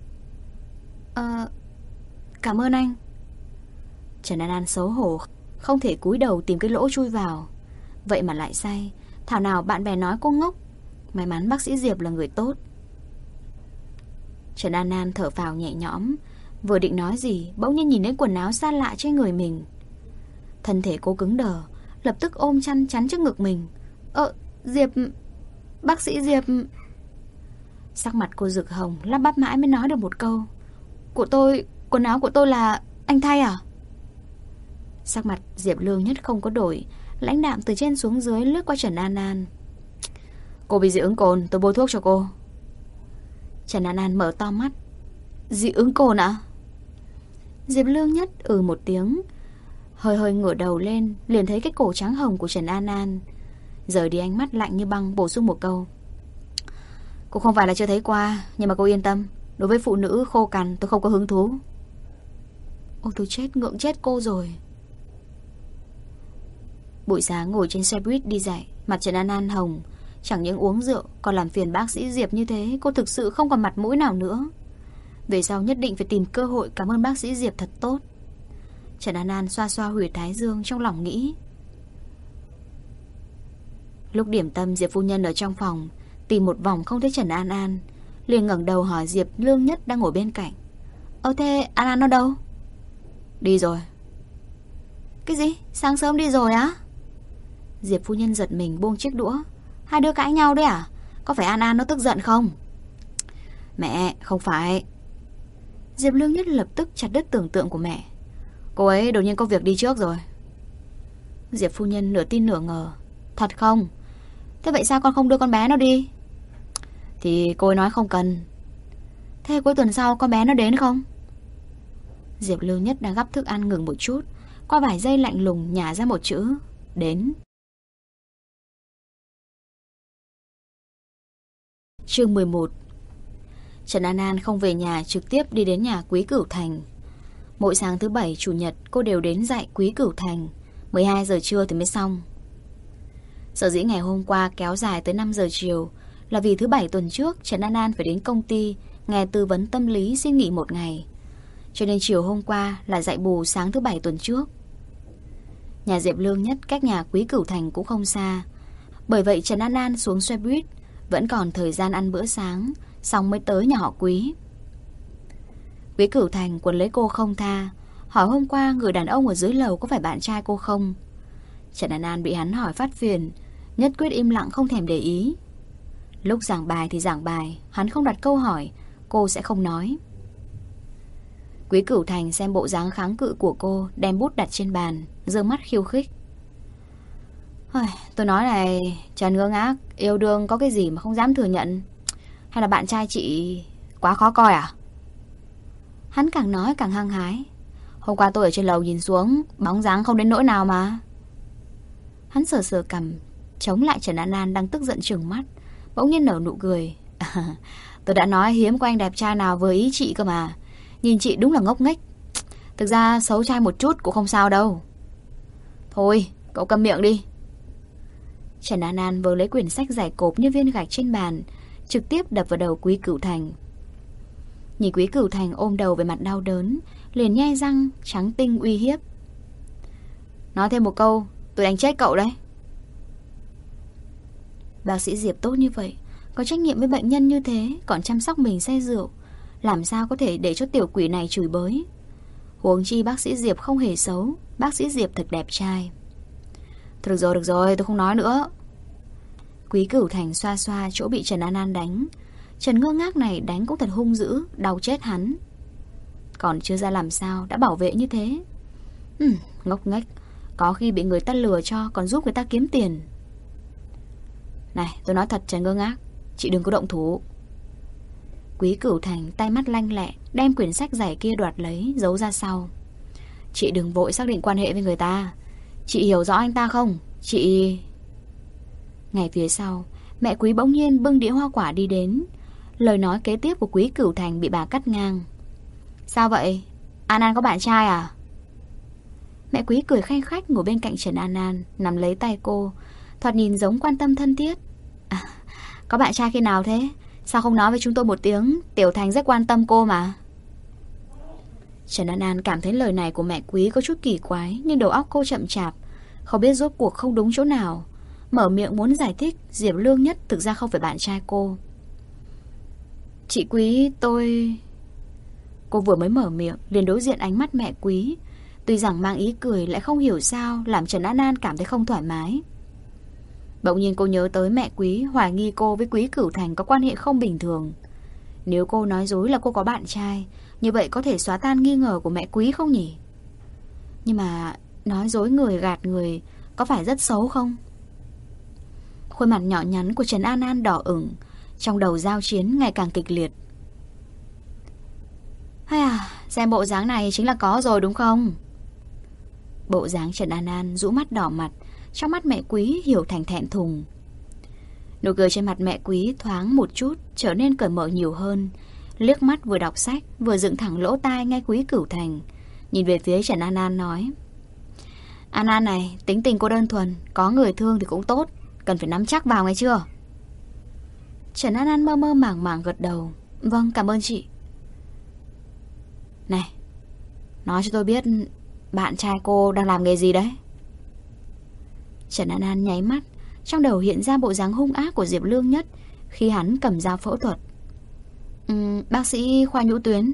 Cảm ơn anh. Trần An An xấu hổ, không thể cúi đầu tìm cái lỗ chui vào. Vậy mà lại say. Thảo nào bạn bè nói cô ngốc. May mắn bác sĩ Diệp là người tốt. Trần An An thở phào nhẹ nhõm, vừa định nói gì bỗng nhiên nhìn đến quần áo xa lạ trên người mình. Thân thể cô cứng đờ, lập tức ôm chăn chắn trước ngực mình. Diệp... Bác sĩ Diệp... Sắc mặt cô rực hồng, lắp bắp mãi mới nói được một câu. Quần áo của tôi là... anh thay à? Sắc mặt Diệp Lương Nhất không có đổi, lãnh đạm từ trên xuống dưới lướt qua Trần An An. Cô bị dị ứng cồn, tôi bôi thuốc cho cô. Trần An An mở to mắt. Dị ứng cồn ạ? Diệp Lương Nhất một tiếng, hơi ngửa đầu lên, liền thấy cái cổ trắng hồng của Trần An An. Rời đi ánh mắt lạnh như băng, bổ sung một câu. Cô không phải là chưa thấy qua, nhưng mà cô yên tâm, đối với phụ nữ khô cằn tôi không có hứng thú. Ôi tôi chết, ngượng chết cô rồi. Buổi sáng ngồi trên xe buýt đi dạy, mặt Trần An An hồng. Chẳng những uống rượu còn làm phiền bác sĩ Diệp như thế, cô thực sự không còn mặt mũi nào nữa. Về sau nhất định phải tìm cơ hội cảm ơn bác sĩ Diệp thật tốt. Trần An An xoa xoa huyệt thái dương, trong lòng nghĩ. Lúc điểm tâm, Diệp phu nhân ở trong phòng tìm một vòng không thấy Trần An An, liền ngẩng đầu hỏi Diệp Lương Nhất đang ngồi bên cạnh. Thế An An nó đâu? Đi rồi. Cái gì? Sáng sớm đi rồi á? Diệp phu nhân giật mình buông chiếc đũa. Hai đứa cãi nhau đấy à? Có phải An An nó tức giận không? Mẹ, không phải. Diệp Lương Nhất lập tức chặt đứt tưởng tượng của mẹ. Cô ấy đột nhiên có việc đi trước rồi. Diệp phu nhân nửa tin nửa ngờ. Thật không? Thế vậy sao con không đưa con bé nó đi? Thì cô ấy nói không cần. Thế cuối tuần sau con bé nó đến không? Diệp Lương Nhất đang gắp thức ăn ngừng một chút, qua vài giây lạnh lùng nhả ra một chữ. Đến. Chương 11. Trần An An không về nhà, trực tiếp đi đến nhà Quý Cửu Thành. Mỗi sáng thứ bảy, chủ nhật cô đều đến dạy Quý Cửu Thành. 12 giờ trưa thì mới xong. Sở dĩ ngày hôm qua kéo dài tới 5 giờ chiều là vì thứ bảy tuần trước Trần An An phải đến công ty nghe tư vấn tâm lý, xin nghỉ một ngày. Cho nên chiều hôm qua là dạy bù sáng thứ bảy tuần trước. Nhà Diệp Lương Nhất cách nhà Quý Cửu Thành cũng không xa. Bởi vậy Trần An An xuống xe buýt, Vẫn còn thời gian ăn bữa sáng, xong mới tới nhà họ Quý. Quý Cửu Thành quấn lấy cô không tha, hỏi hôm qua người đàn ông ở dưới lầu có phải bạn trai cô không. Trần An An bị hắn hỏi phát phiền, nhất quyết im lặng không thèm để ý. Lúc giảng bài thì giảng bài, hắn không đặt câu hỏi, cô sẽ không nói. Quý Cửu Thành xem bộ dáng kháng cự của cô, đem bút đặt trên bàn, giơ mắt khiêu khích. Tôi nói này, Trần Ngơ Ngác, yêu đương có cái gì mà không dám thừa nhận? Hay là bạn trai chị quá khó coi à? Hắn càng nói càng hăng hái. Hôm qua tôi ở trên lầu nhìn xuống, bóng dáng không đến nỗi nào mà. Hắn sờ sờ cằm, chống lại Trần An An đang tức giận trừng mắt, bỗng nhiên nở nụ cười. Tôi đã nói hiếm có anh đẹp trai nào vừa ý chị cơ mà. Nhìn chị đúng là ngốc nghếch. Thực ra xấu trai một chút cũng không sao đâu. Thôi, cậu câm miệng đi. Trần An An vừa lấy quyển sách dày cộp như viên gạch trên bàn, trực tiếp đập vào đầu Quý Cửu Thành. Nhìn Quý Cửu Thành ôm đầu về mặt đau đớn, liền nhe răng trắng tinh uy hiếp. Nói thêm một câu, tôi đánh chết cậu đấy. Bác sĩ Diệp tốt như vậy, có trách nhiệm với bệnh nhân như thế, còn chăm sóc mình say rượu, làm sao có thể để cho tiểu quỷ này chửi bới. Huống chi bác sĩ Diệp không hề xấu, bác sĩ Diệp thật đẹp trai. Được rồi, tôi không nói nữa. Quý Cửu Thành xoa xoa chỗ bị Trần An An đánh. Trần Ngơ Ngác này đánh cũng thật hung dữ, đau chết hắn. Còn chưa ra làm sao đã bảo vệ như thế. Ngốc nghếch, có khi bị người ta lừa cho còn giúp người ta kiếm tiền. Này, tôi nói thật Trần Ngơ Ngác, chị đừng có động thủ. Quý Cửu Thành tay mắt lanh lẹ, đem quyển sách dày kia đoạt lấy, giấu ra sau. Chị đừng vội xác định quan hệ với người ta. Chị hiểu rõ anh ta không? Chị... Ngày phía sau, mẹ Quý bỗng nhiên bưng đĩa hoa quả đi đến. Lời nói kế tiếp của Quý Cửu Thành bị bà cắt ngang. Sao vậy? An An có bạn trai à? Mẹ Quý cười khanh khách ngồi bên cạnh Trần An An, nắm lấy tay cô, thoạt nhìn giống quan tâm thân thiết. Có bạn trai khi nào thế? Sao không nói với chúng tôi một tiếng? Tiểu Thành rất quan tâm cô mà. Trần An An cảm thấy lời này của mẹ Quý có chút kỳ quái, nhưng đầu óc cô chậm chạp, không biết rốt cuộc không đúng chỗ nào. Mở miệng muốn giải thích Diệp Lương Nhất thực ra không phải bạn trai cô. Chị Quý, tôi... Cô vừa mới mở miệng liền đối diện ánh mắt mẹ Quý, tuy rằng mang ý cười lại không hiểu sao làm Trần An An cảm thấy không thoải mái. Bỗng nhiên cô nhớ tới mẹ Quý hoài nghi cô với Quý Cửu Thành có quan hệ không bình thường. Nếu cô nói dối là cô có bạn trai, như vậy có thể xóa tan nghi ngờ của mẹ Quý không nhỉ? Nhưng mà nói dối người gạt người có phải rất xấu không? Khuôn mặt nhỏ nhắn của Trần An An đỏ ửng, trong đầu giao chiến ngày càng kịch liệt. Xem bộ dáng này chính là có rồi đúng không? Bộ dáng Trần An An rũ mắt đỏ mặt, trong mắt mẹ Quý hiểu thành thẹn thùng. Nụ cười trên mặt mẹ Quý thoáng một chút trở nên cởi mở nhiều hơn, liếc mắt vừa đọc sách vừa dựng thẳng lỗ tai nghe Quý Cửu Thành, nhìn về phía Trần An An nói: An An này, tính tình cô đơn thuần, có người thương thì cũng tốt, cần phải nắm chắc vào nghe chưa? Trần An An mơ mơ màng màng gật đầu. Vâng, cảm ơn chị. Này, nói cho tôi biết bạn trai cô đang làm nghề gì đấy? Trần An An nháy mắt, trong đầu hiện ra bộ dáng hung ác của Diệp Lương Nhất khi hắn cầm dao phẫu thuật. Bác sĩ khoa nhũ tuyến.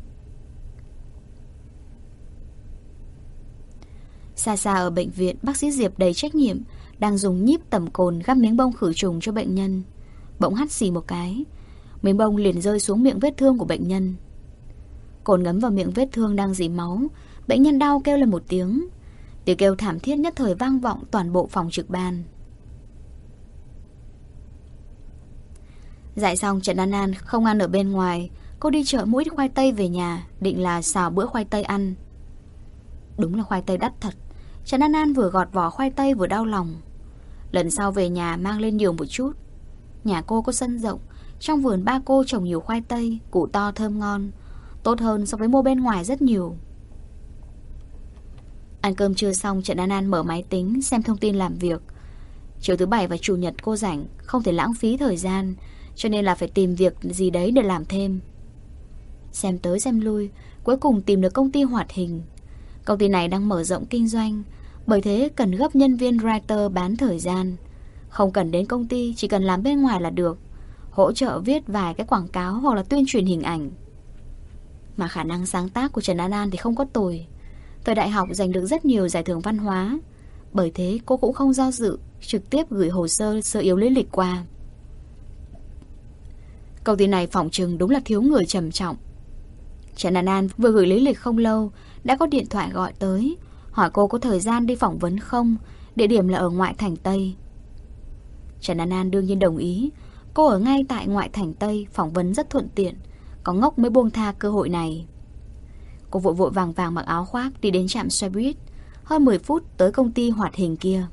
Xa xa ở bệnh viện, bác sĩ Diệp đầy trách nhiệm đang dùng nhíp tẩm cồn gắp miếng bông khử trùng cho bệnh nhân. Bỗng hắt xì một cái, miếng bông liền rơi xuống miệng vết thương của bệnh nhân. Cồn ngấm vào miệng vết thương đang rỉ máu, bệnh nhân đau kêu lên một tiếng. Tiếng kêu thảm thiết nhất thời vang vọng toàn bộ phòng trực ban. Dạy xong Trần An An không ăn ở bên ngoài, cô đi chợ mua ít khoai tây về nhà, định là xào bữa khoai tây ăn. Đúng là khoai tây đắt thật. Trần An An vừa gọt vỏ khoai tây vừa đau lòng. Lần sau về nhà mang lên nhiều một chút. Nhà cô có sân rộng, trong vườn ba cô trồng nhiều khoai tây, củ to thơm ngon, tốt hơn so với mua bên ngoài rất nhiều. Ăn cơm trưa xong, Trần An An mở máy tính xem thông tin làm việc. Chiều thứ Bảy và Chủ nhật cô rảnh, không thể lãng phí thời gian, cho nên là phải tìm việc gì đấy để làm thêm. Xem tới xem lui, cuối cùng tìm được công ty hoạt hình. Công ty này đang mở rộng kinh doanh, bởi thế cần gấp nhân viên writer bán thời gian. Không cần đến công ty, chỉ cần làm bên ngoài là được. Hỗ trợ viết vài cái quảng cáo hoặc là tuyên truyền hình ảnh. Mà khả năng sáng tác của Trần An An thì không có tồi. Thời đại học giành được rất nhiều giải thưởng văn hóa. Bởi thế cô cũng không do dự, trực tiếp gửi hồ sơ sơ yếu lý lịch qua. Công ty này phỏng chừng đúng là thiếu người trầm trọng. Trần An An vừa gửi lý lịch không lâu, đã có điện thoại gọi tới, hỏi cô có thời gian đi phỏng vấn không, địa điểm là ở ngoại thành Tây. Trần An An đương nhiên đồng ý. Cô ở ngay tại ngoại thành Tây, phỏng vấn rất thuận tiện. Có ngốc mới buông tha cơ hội này. Cô vội vội vàng vàng mặc áo khoác đi đến trạm xe buýt. Hơn 10 phút tới công ty hoạt hình kia.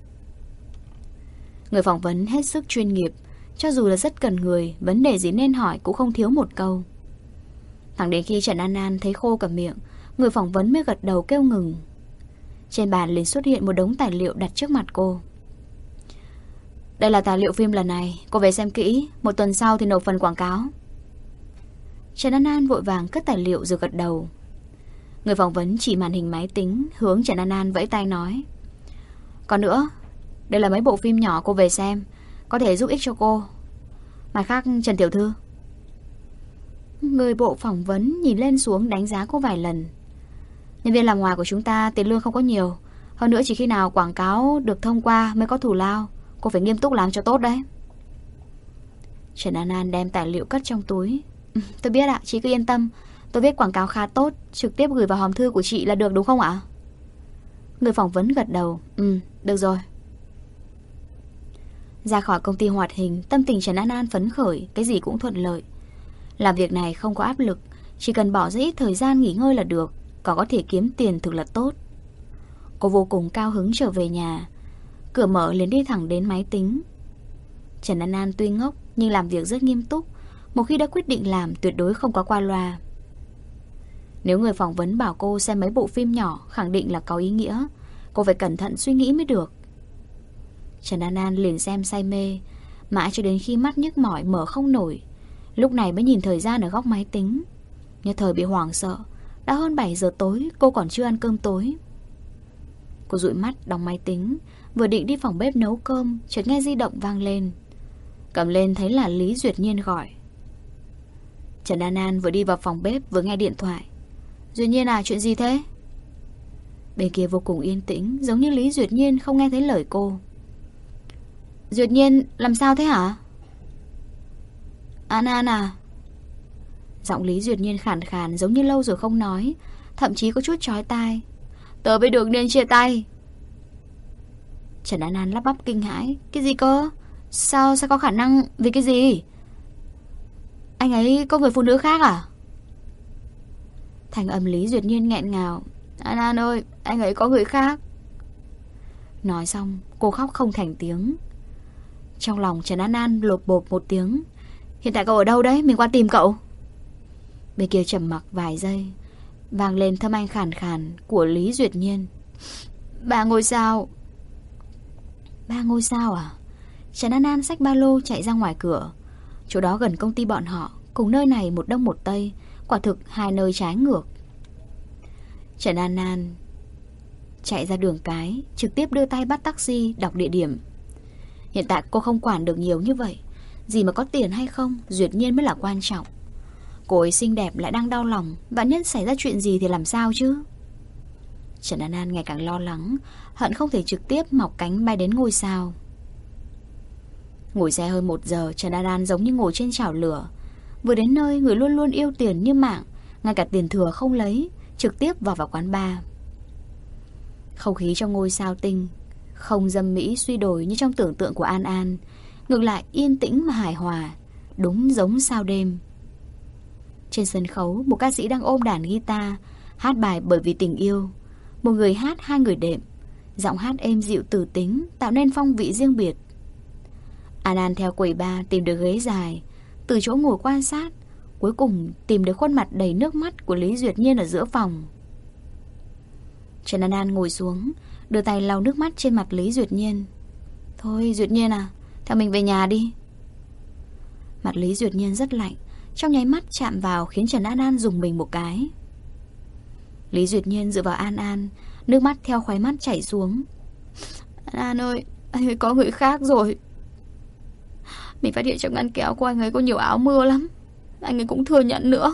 Người phỏng vấn hết sức chuyên nghiệp. Cho dù là rất cần người, vấn đề gì nên hỏi cũng không thiếu một câu. Thẳng đến khi Trần An An thấy khô cả miệng, người phỏng vấn mới gật đầu kêu ngừng. Trên bàn liền xuất hiện một đống tài liệu đặt trước mặt cô. Đây là tài liệu phim lần này, cô về xem kỹ, 1 tuần sau thì nộp phần quảng cáo. Trần An An vội vàng cất tài liệu rồi gật đầu. Người phỏng vấn chỉ màn hình máy tính, hướng Trần An An vẫy tay nói: Còn nữa, đây là mấy bộ phim nhỏ cô về xem, có thể giúp ích cho cô. Mặt khác, Trần tiểu thư. Người bộ phỏng vấn nhìn lên xuống đánh giá cô vài lần. Nhân viên làm ngoài của chúng ta tiền lương không có nhiều, hơn nữa chỉ khi nào quảng cáo được thông qua mới có thù lao. Cô phải nghiêm túc làm cho tốt đấy. Trần An An đem tài liệu cất trong túi. Tôi biết ạ, chị cứ yên tâm. Tôi viết quảng cáo khá tốt, trực tiếp gửi vào hòm thư của chị là được đúng không ạ? Người phỏng vấn gật đầu. Được rồi. Ra khỏi công ty hoạt hình, tâm tình Trần An An phấn khởi, cái gì cũng thuận lợi. Làm việc này không có áp lực, chỉ cần bỏ ra ít thời gian nghỉ ngơi là được, còn có thể kiếm tiền thực là tốt. Cô vô cùng cao hứng trở về nhà. Cửa mở liền đi thẳng đến máy tính. Trần An An tuy ngốc nhưng làm việc rất nghiêm túc. Một khi đã quyết định làm tuyệt đối không có qua loa. Nếu người phỏng vấn bảo cô xem mấy bộ phim nhỏ, khẳng định là có ý nghĩa. Cô phải cẩn thận suy nghĩ mới được. Trần An An liền xem say mê, mãi cho đến khi mắt nhức mỏi mở không nổi. Lúc này mới nhìn thời gian ở góc máy tính. Nhất thời bị hoảng sợ. Đã hơn 7 giờ tối, cô còn chưa ăn cơm tối. Cô dụi mắt đóng máy tính, vừa định đi phòng bếp nấu cơm, chợt nghe di động vang lên. Cầm lên thấy là Lý Duyệt Nhiên gọi. Trần An An vừa đi vào phòng bếp vừa nghe điện thoại. Duyệt Nhiên à, chuyện gì thế? Bên kia vô cùng yên tĩnh, giống như Lý Duyệt Nhiên không nghe thấy lời cô. Duyệt Nhiên, làm sao thế hả? An An à? Giọng Lý Duyệt Nhiên khàn khàn giống như lâu rồi không nói, thậm chí có chút chói tai. Tớ với Đường Niên chia tay. Trần An An lắp bắp kinh hãi. Cái gì cơ? Sao có khả năng? Vì cái gì? Anh ấy có người phụ nữ khác à? Thành âm Lý Duyệt Nhiên nghẹn ngào. An An ơi, anh ấy có người khác. Nói xong cô khóc không thành tiếng. Trong lòng Trần An An lột bột một tiếng. Hiện tại cậu ở đâu đấy? Mình qua tìm cậu. Bên kia trầm mặc vài giây, vang lên thâm anh khàn khàn của Lý Duyệt Nhiên. 3 ngôi sao. 3 ngôi sao à? Trần An An xách ba lô chạy ra ngoài cửa. Chỗ đó gần công ty bọn họ, cùng nơi này một đông một tây, quả thực hai nơi trái ngược. Trần An An chạy ra đường cái, trực tiếp đưa tay bắt taxi, đọc địa điểm. Hiện tại cô không quản được nhiều như vậy. Gì mà có tiền hay không, Duyệt Nhiên mới là quan trọng. Cô ấy xinh đẹp lại đang đau lòng, vạn nhất xảy ra chuyện gì thì làm sao chứ? Trần An An ngày càng lo lắng, hận không thể trực tiếp mọc cánh bay đến ngôi sao. Ngồi xe hơn 1 giờ, Trần An An giống như ngồi trên chảo lửa. Vừa đến nơi, người luôn luôn yêu tiền như mạng, ngay cả tiền thừa không lấy, trực tiếp vào quán bar. Không khí trong ngôi sao tinh không dâm mỹ suy đồi như trong tưởng tượng của An An, ngược lại yên tĩnh mà hài hòa, đúng giống sao đêm. Trên sân khấu, một ca sĩ đang ôm đàn guitar, hát bài Bởi Vì Tình Yêu. Một người hát, hai người đệm. Giọng hát êm dịu tử tính, tạo nên phong vị riêng biệt. An An theo quầy bar tìm được ghế dài, từ chỗ ngồi quan sát, cuối cùng tìm được khuôn mặt đầy nước mắt của Lý Duyệt Nhiên ở giữa phòng. Trần An An ngồi xuống, đưa tay lau nước mắt trên mặt Lý Duyệt Nhiên. Thôi Duyệt Nhiên à, theo mình về nhà đi. Mặt Lý Duyệt Nhiên rất lạnh, trong nháy mắt chạm vào khiến Trần An An rùng mình một cái. Lý Duyệt Nhiên dựa vào An An, nước mắt theo khóe mắt chảy xuống. An An ơi, Anh ấy có người khác rồi. Mình phát hiện trong ngăn kéo của anh ấy có nhiều áo mưa lắm. Anh ấy cũng thừa nhận nữa.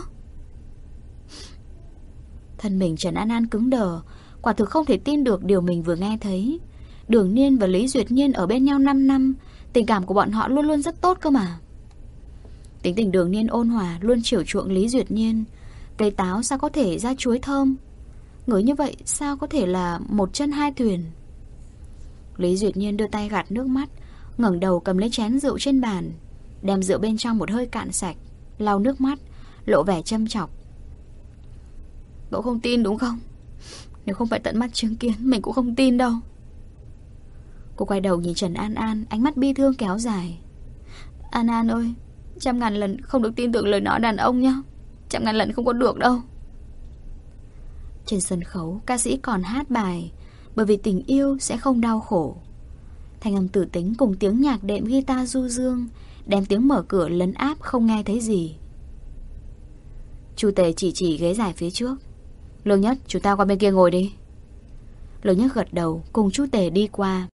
Thân mình Trần An An cứng đờ. Quả thực không thể tin được điều mình vừa nghe thấy. Đường Niên và Lý Duyệt Nhiên ở bên nhau 5 năm. Tình cảm của bọn họ luôn luôn rất tốt cơ mà. Tính tình Đường Niên ôn hòa, luôn chiều chuộng Lý Duyệt Nhiên. Cây táo sao có thể ra chuối thơm? Người như vậy sao có thể là một chân hai thuyền? Lý Duyệt Nhiên đưa tay gạt nước mắt, ngẩng đầu cầm lấy chén rượu trên bàn, đem rượu bên trong một hơi cạn sạch, lau nước mắt, lộ vẻ châm chọc. Cậu không tin đúng không? Nếu không phải tận mắt chứng kiến, mình cũng không tin đâu. Cô quay đầu nhìn Trần An An, ánh mắt bi thương kéo dài. An An ơi, 100.000 lần không được tin tưởng lời nói đàn ông nhá. 100.000 lần không có được đâu. Trên sân khấu, ca sĩ còn hát bài Bởi vì tình yêu sẽ không đau khổ. Thanh âm tử tính cùng tiếng nhạc đệm guitar du dương đem tiếng mở cửa lấn áp không nghe thấy gì. Chu Tề chỉ ghế dài phía trước. Lương Nhất, chúng ta qua bên kia ngồi đi. Lương Nhất gật đầu cùng Chu Tề đi qua.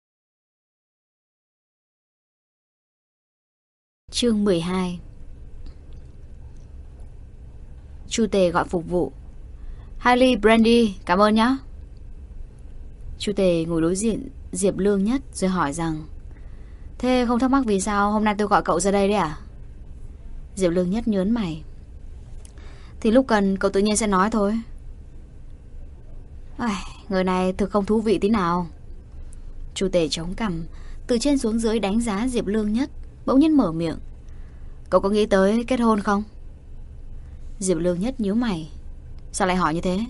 Chương 12. Chu Tề gọi phục vụ. 2 ly brandy, cảm ơn nhá. Chu Tề ngồi đối diện Diệp Lương Nhất rồi hỏi rằng: Thế không thắc mắc vì sao hôm nay tôi gọi cậu ra đây đấy à? Diệp Lương Nhất nhớn mày. Thì lúc cần cậu tự nhiên sẽ nói thôi. Người này thực không thú vị tí nào. Chu Tề chống cằm, từ trên xuống dưới đánh giá Diệp Lương Nhất, bỗng nhiên mở miệng. Cậu có nghĩ tới kết hôn không? Diệp Lương Nhất nhíu mày. Sao lại hỏi như thế?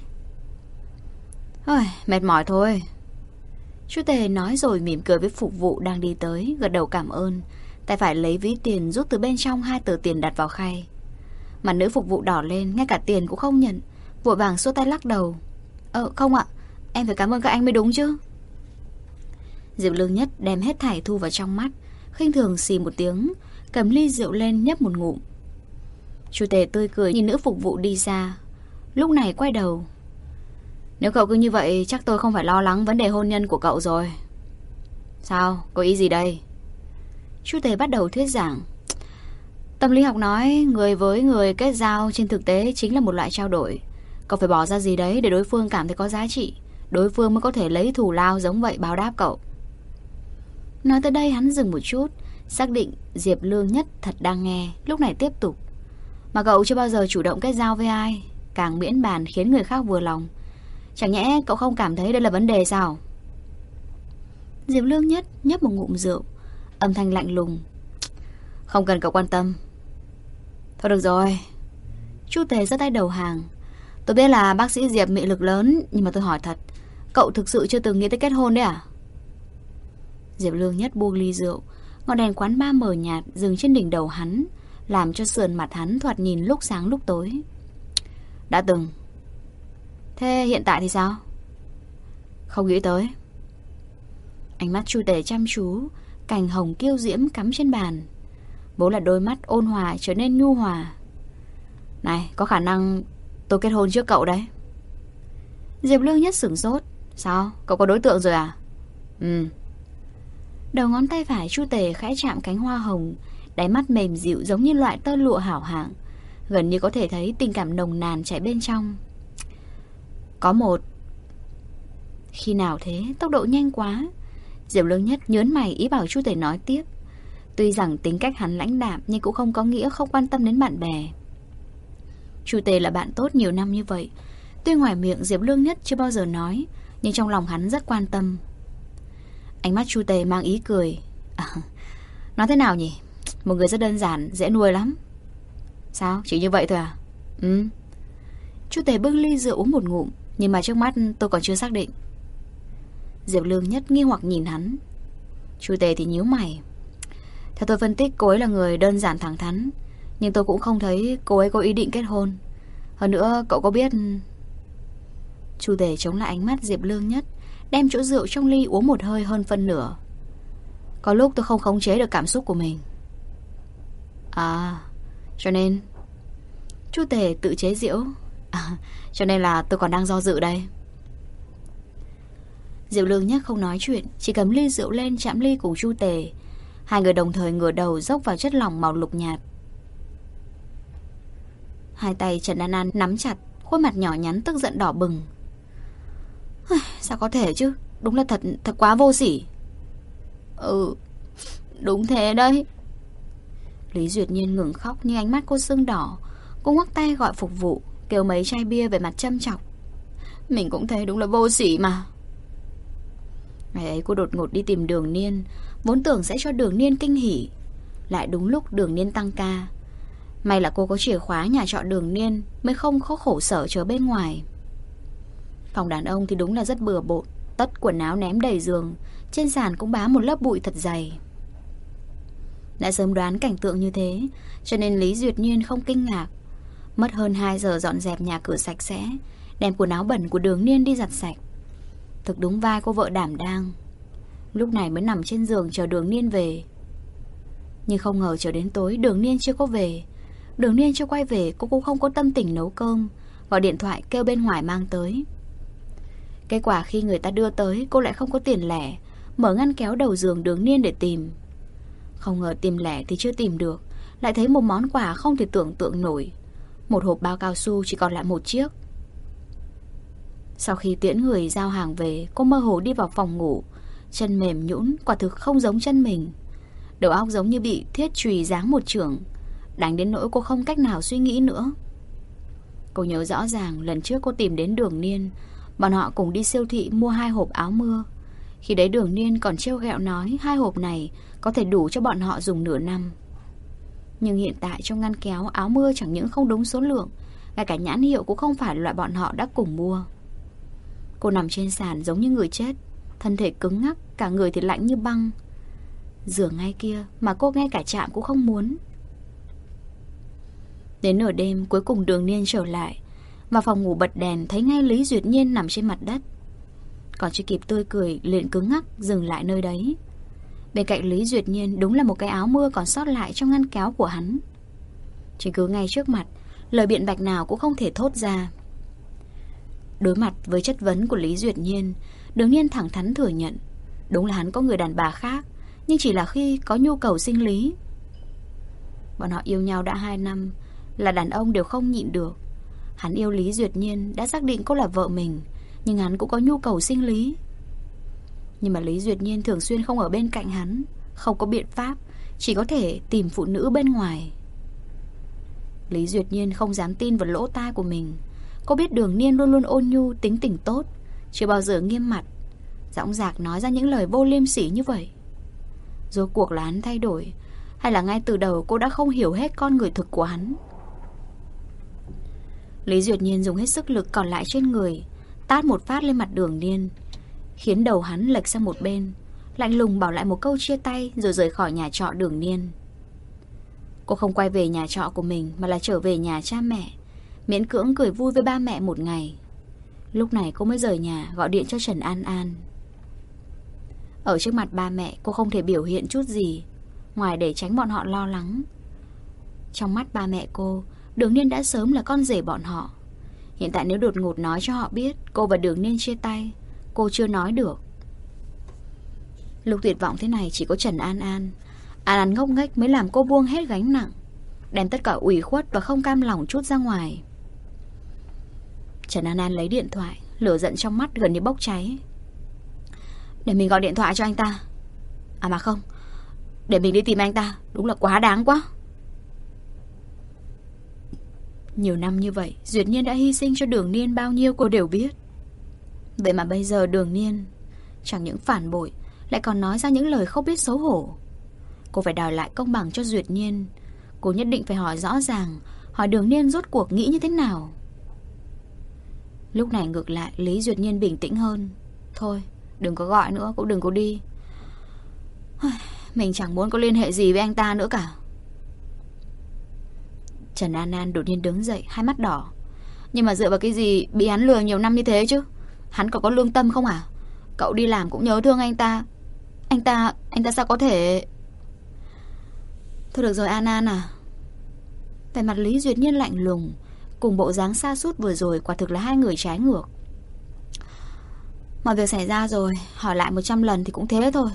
Mệt mỏi thôi. Chu Tề nói rồi mỉm cười với phục vụ đang đi tới, gật đầu cảm ơn, tay phải lấy ví tiền rút từ bên trong 2 tờ tiền đặt vào khay. Mặt nữ phục vụ đỏ lên, ngay cả tiền cũng không nhận, vội vàng xua tay lắc đầu. Không ạ, em phải cảm ơn các anh mới đúng chứ. Diệp Lương Nhất đem hết thảy thu vào trong mắt, khinh thường xì một tiếng, cầm ly rượu lên nhấp một ngụm. Chu Tề tươi cười nhìn nữ phục vụ đi xa, lúc này quay đầu. Nếu cậu cứ như vậy chắc tôi không phải lo lắng vấn đề hôn nhân của cậu rồi. Sao, có ý gì đây? Chu Tề bắt đầu thuyết giảng. Tâm lý học nói người với người kết giao trên thực tế chính là một loại trao đổi. Cậu phải bỏ ra gì đấy để đối phương cảm thấy có giá trị, đối phương mới có thể lấy thù lao giống vậy báo đáp cậu. Nói tới đây hắn dừng một chút, xác định Diệp Lương Nhất thật đang nghe, lúc này tiếp tục. Mà cậu chưa bao giờ chủ động kết giao với ai, càng miễn bàn khiến người khác vừa lòng. Chẳng nhẽ cậu không cảm thấy đây là vấn đề sao? Diệp Lương Nhất nhấp một ngụm rượu, âm thanh lạnh lùng. Không cần cậu quan tâm. Thôi được rồi. Chu Tề giơ tay đầu hàng. Tôi biết là bác sĩ Diệp mị lực lớn, nhưng mà tôi hỏi thật, cậu thực sự chưa từng nghĩ tới kết hôn đấy à? Diệp Lương Nhất buông ly rượu, ngọn đèn quán bar mờ nhạt dừng trên đỉnh đầu hắn, làm cho sườn mặt hắn thoạt nhìn lúc sáng lúc tối. Đã từng. Thế hiện tại thì sao? Không nghĩ tới. Ánh mắt Chu Tề chăm chú, cành hồng kiêu diễm cắm trên bàn, vốn là đôi mắt ôn hòa trở nên nhu hòa. Này, có khả năng tôi kết hôn trước cậu đấy. Diệp Lương Nhất sửng sốt. Sao, cậu có đối tượng rồi à? Đầu ngón tay phải Chu Tề khẽ chạm cánh hoa hồng, đáy mắt mềm dịu giống như loại tơ lụa hảo hạng, gần như có thể thấy tình cảm nồng nàn chảy bên trong. Có một. Khi nào thế? Tốc độ nhanh quá. Diệp Lương Nhất nhớn mày ý bảo Chu Tề nói tiếp. Tuy rằng tính cách hắn lãnh đạm, nhưng cũng không có nghĩa không quan tâm đến bạn bè. Chu Tề là bạn tốt nhiều năm như vậy, tuy ngoài miệng Diệp Lương Nhất chưa bao giờ nói, nhưng trong lòng hắn rất quan tâm. Ánh mắt Chu Tề mang ý cười. Nói thế nào nhỉ? Một người rất đơn giản, dễ nuôi lắm. Sao? Chỉ như vậy thôi à? Chu Tề bưng ly rượu uống một ngụm. Nhưng mà trước mắt tôi còn chưa xác định. Diệp Lương Nhất nghi hoặc nhìn hắn. Chu Tề thì nhíu mày. Theo tôi phân tích, cô ấy là người đơn giản thẳng thắn, nhưng tôi cũng không thấy cô ấy có ý định kết hôn. Hơn nữa cậu có biết... Chu Tề chống lại ánh mắt Diệp Lương Nhất, đem chỗ rượu trong ly uống một hơi hơn phân nửa. Có lúc tôi không khống chế được cảm xúc của mình. Cho nên... Chu Tề tự chế giễu. Cho nên là tôi còn đang do dự đây. Diệu Lương Nhất không nói chuyện, chỉ cầm ly rượu lên chạm ly cùng Chu Tề. Hai người đồng thời ngửa đầu dốc vào chất lỏng màu lục nhạt. Hai tay Trần An An nắm chặt, khuôn mặt nhỏ nhắn tức giận đỏ bừng. Sao có thể chứ, đúng là thật quá vô sỉ. Ừ, đúng thế đấy. Lý Duyệt Nhiên ngừng khóc nhưng ánh mắt cô sưng đỏ. Cô ngoắc tay gọi phục vụ, kêu mấy chai bia về mặt châm chọc. Mình cũng thấy đúng là vô sỉ mà. Ngày ấy cô đột ngột đi tìm Đường Niên, vốn tưởng sẽ cho Đường Niên kinh hỉ. Lại đúng lúc Đường Niên tăng ca. May là cô có chìa khóa nhà trọ Đường Niên, mới không có khổ sở chờ bên ngoài. Phòng đàn ông thì đúng là rất bừa bộn, tất quần áo ném đầy giường, trên sàn cũng bám một lớp bụi thật dày. Đã sớm đoán cảnh tượng như thế, cho nên Lý Duyệt Nhiên không kinh ngạc. Mất hơn 2 giờ dọn dẹp nhà cửa sạch sẽ, đem quần áo bẩn của Đường Niên đi giặt sạch. Thực đúng vai cô vợ đảm đang. Lúc này mới nằm trên giường chờ Đường Niên về. Nhưng không ngờ chờ đến tối Đường Niên chưa có về. Đường Niên chưa quay về, cô cũng không có tâm tình nấu cơm, gọi điện thoại kêu bên ngoài mang tới. Kết quả khi người ta đưa tới, cô lại không có tiền lẻ, mở ngăn kéo đầu giường Đường Niên để tìm. Không ngờ tìm lẻ thì chưa tìm được, lại thấy một món quà không thể tưởng tượng nổi. Một hộp bao cao su chỉ còn lại một chiếc. Sau khi tiễn người giao hàng về, cô mơ hồ đi vào phòng ngủ. Chân mềm nhũn, quả thực không giống chân mình. Đầu óc giống như bị thiết chùy giáng một chưởng, đánh đến nỗi cô không cách nào suy nghĩ nữa. Cô nhớ rõ ràng lần trước cô tìm đến Đường Niên, bọn họ cùng đi siêu thị mua 2 hộp áo mưa. Khi đấy Đường Niên còn trêu ghẹo nói 2 hộp này có thể đủ cho bọn họ dùng nửa năm. Nhưng hiện tại trong ngăn kéo áo mưa chẳng những không đúng số lượng, ngay cả nhãn hiệu cũng không phải loại bọn họ đã cùng mua. Cô nằm trên sàn giống như người chết, thân thể cứng ngắc, cả người thì lạnh như băng. Giường ngay kia mà cô ngay cả chạm cũng không muốn. Đến nửa đêm cuối cùng Đường Niên trở lại, vào phòng ngủ bật đèn thấy ngay Lý Duyệt Nhiên nằm trên mặt đất. Còn chưa kịp tươi cười liền cứng ngắc dừng lại nơi đấy. Bên cạnh Lý Duyệt Nhiên đúng là một cái áo mưa còn sót lại trong ngăn kéo của hắn. Chứng cứ ngay trước mặt, lời biện bạch nào cũng không thể thốt ra. Đối mặt với chất vấn của Lý Duyệt Nhiên, Đường Niên thẳng thắn thừa nhận đúng là hắn có người đàn bà khác, nhưng chỉ là khi có nhu cầu sinh lý. Bọn họ yêu nhau đã 2 năm, là đàn ông đều không nhịn được. Hắn yêu Lý Duyệt Nhiên, đã xác định cô là vợ mình, nhưng hắn cũng có nhu cầu sinh lý. Nhưng mà Lý Duyệt Nhiên thường xuyên không ở bên cạnh hắn, không có biện pháp, chỉ có thể tìm phụ nữ bên ngoài. Lý Duyệt Nhiên không dám tin vào lỗ tai của mình. Cô biết Đường Niên luôn luôn ôn nhu, tính tình tốt, chưa bao giờ nghiêm mặt, dõng dạc nói ra những lời vô liêm sỉ như vậy. Rốt cuộc là hắn thay đổi, hay là ngay từ đầu cô đã không hiểu hết con người thực của hắn? Lý Duyệt Nhiên dùng hết sức lực còn lại trên người, tát một phát lên mặt Đường Niên, khiến đầu hắn lệch sang một bên, lạnh lùng bảo lại một câu chia tay rồi rời khỏi nhà trọ Đường Niên. Cô không quay về nhà trọ của mình mà là trở về nhà cha mẹ, miễn cưỡng cười vui với ba mẹ một ngày. Lúc này cô mới rời nhà gọi điện cho Trần An An. Ở trước mặt ba mẹ cô không thể biểu hiện chút gì, ngoài để tránh bọn họ lo lắng. Trong mắt ba mẹ cô, Đường Niên đã sớm là con rể bọn họ. Hiện tại nếu đột ngột nói cho họ biết cô và Đường Niên chia tay, cô chưa nói được. Lúc tuyệt vọng thế này chỉ có Trần An An. An An ngốc nghếch mới làm cô buông hết gánh nặng, đem tất cả ủy khuất và không cam lòng trút ra ngoài. Trần An An lấy điện thoại, lửa giận trong mắt gần như bốc cháy. Để mình gọi điện thoại cho anh ta. À mà không, để mình đi tìm anh ta, đúng là quá đáng quá. Nhiều năm như vậy, Duyệt Nhiên đã hy sinh cho Đường Niên bao nhiêu cô đều biết. Vậy mà bây giờ Đường Niên chẳng những phản bội, lại còn nói ra những lời không biết xấu hổ. Cô phải đòi lại công bằng cho Duyệt Nhiên. Cô nhất định phải hỏi rõ ràng, hỏi Đường Niên rốt cuộc nghĩ như thế nào. Lúc này ngược lại Lý Duyệt Nhiên bình tĩnh hơn. Thôi, đừng có gọi nữa, cũng đừng có đi. Mình chẳng muốn có liên hệ gì với anh ta nữa cả. Trần An An đột nhiên đứng dậy, hai mắt đỏ. Nhưng mà dựa vào cái gì bị hắn lừa nhiều năm như thế chứ? Hắn có lương tâm không à? Cậu đi làm cũng nhớ thương anh ta. Anh ta sao có thể... Thôi được rồi An An à. Vẻ mặt Lý Duyệt Nhiên lạnh lùng, cùng bộ dáng sa sút vừa rồi quả thực là hai người trái ngược. Mọi việc xảy ra rồi, hỏi lại 100 lần thì cũng thế thôi.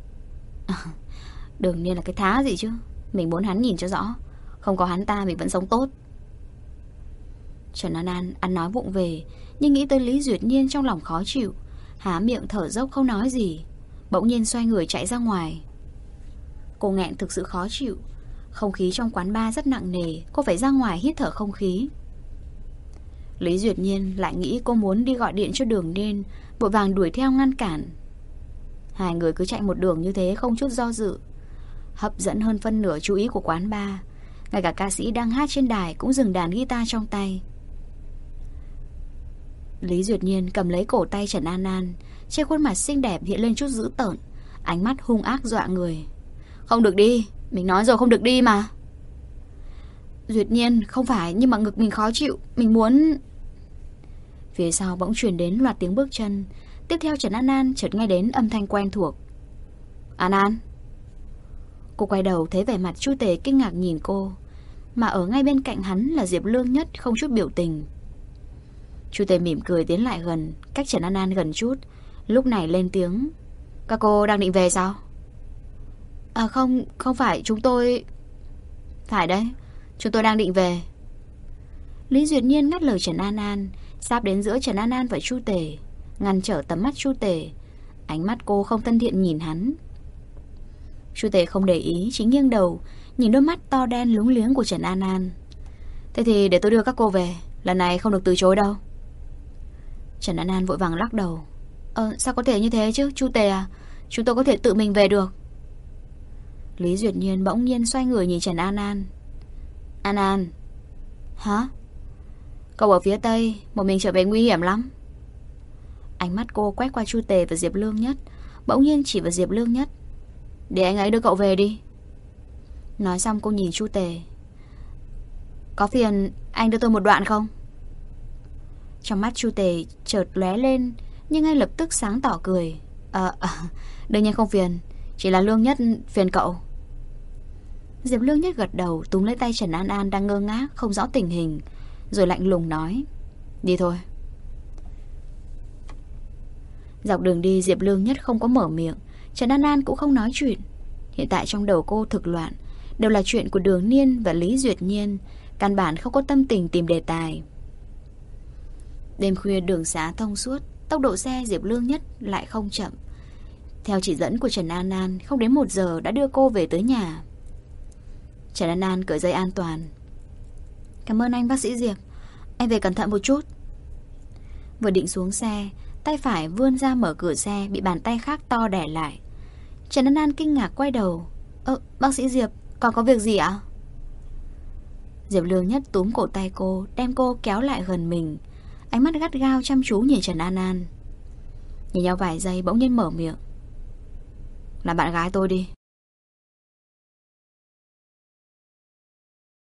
Đương nhiên là cái thá gì chứ. Mình muốn hắn nhìn cho rõ. Không có hắn ta mình vẫn sống tốt. Trần An An ăn nói vụng về, nhưng nghĩ tới Lý Duyệt Nhiên trong lòng khó chịu, há miệng thở dốc không nói gì. Bỗng nhiên xoay người chạy ra ngoài. Cô nghẹn thực sự khó chịu. Không khí trong quán bar rất nặng nề, cô phải ra ngoài hít thở không khí. Lý Duyệt Nhiên lại nghĩ cô muốn đi gọi điện cho Đường Nên, vội vàng đuổi theo ngăn cản. Hai người cứ chạy một đường như thế không chút do dự, hấp dẫn hơn phân nửa chú ý của quán bar. Ngay cả ca sĩ đang hát trên đài cũng dừng đàn guitar trong tay. Lý Duyệt Nhiên cầm lấy cổ tay Trần An An, trên khuôn mặt xinh đẹp hiện lên chút dữ tợn, ánh mắt hung ác dọa người. Không được đi, mình nói rồi không được đi mà. Duyệt Nhiên, không phải, nhưng mà ngực mình khó chịu, mình muốn... Phía sau bỗng truyền đến loạt tiếng bước chân. Tiếp theo Trần An An chợt nghe đến âm thanh quen thuộc. An An. Cô quay đầu thấy vẻ mặt Chu Tề kinh ngạc nhìn cô, mà ở ngay bên cạnh hắn là Diệp Lương Nhất không chút biểu tình. Chu Tề mỉm cười tiến lại gần, cách Trần An An gần chút, lúc này lên tiếng. Các cô đang định về sao? À không phải, chúng tôi... Phải đấy, chúng tôi đang định về. Lý Duyệt Nhiên ngắt lời Trần An An, sắp đến giữa Trần An An và Chu Tề, ngăn trở tầm mắt Chu Tề. Ánh mắt cô không thân thiện nhìn hắn. Chu Tề không để ý, chỉ nghiêng đầu nhìn đôi mắt to đen lúng liếng của Trần An An. Thế thì để tôi đưa các cô về, lần này không được từ chối đâu. Trần An An vội vàng lắc đầu. Sao có thể như thế chứ Chu Tề à, chúng tôi có thể tự mình về được. Lý Duyệt Nhiên bỗng nhiên xoay người nhìn Trần An An. An An. Hả? Cậu ở phía Tây, một mình trở về nguy hiểm lắm. Ánh mắt cô quét qua Chu Tề và Diệp Lương Nhất, bỗng nhiên chỉ vào Diệp Lương Nhất. Để anh ấy đưa cậu về đi. Nói xong cô nhìn Chu Tề. Có phiền anh đưa tôi một đoạn không? Trong mắt Chu Tề chợt lóe lên, nhưng ngay lập tức sáng tỏ cười. Đương nhiên không phiền, chỉ là Lương Nhất phiền cậu. Diệp Lương Nhất gật đầu, túm lấy tay Trần An An đang ngơ ngác không rõ tình hình, rồi lạnh lùng nói. Đi thôi. Dọc đường đi Diệp Lương Nhất không có mở miệng, Trần An An cũng không nói chuyện. Hiện tại trong đầu cô thực loạn, đều là chuyện của Đường Niên và Lý Duyệt Nhiên, căn bản không có tâm tình tìm đề tài. Đêm khuya đường xá thông suốt, tốc độ xe Diệp Lương Nhất lại không chậm. Theo chỉ dẫn của Trần An An, không đến 1 giờ đã đưa cô về tới nhà. Trần An An cởi dây an toàn. Cảm ơn anh bác sĩ Diệp, anh về cẩn thận một chút. Vừa định xuống xe, tay phải vươn ra mở cửa xe bị bàn tay khác to đè lại. Trần An An kinh ngạc quay đầu. Bác sĩ Diệp, còn có việc gì ạ? Diệp Lương Nhất túm cổ tay cô, đem cô kéo lại gần mình, ánh mắt gắt gao chăm chú nhìn Trần An An. Nhìn nhau vài giây bỗng nhiên mở miệng. Là bạn gái tôi đi.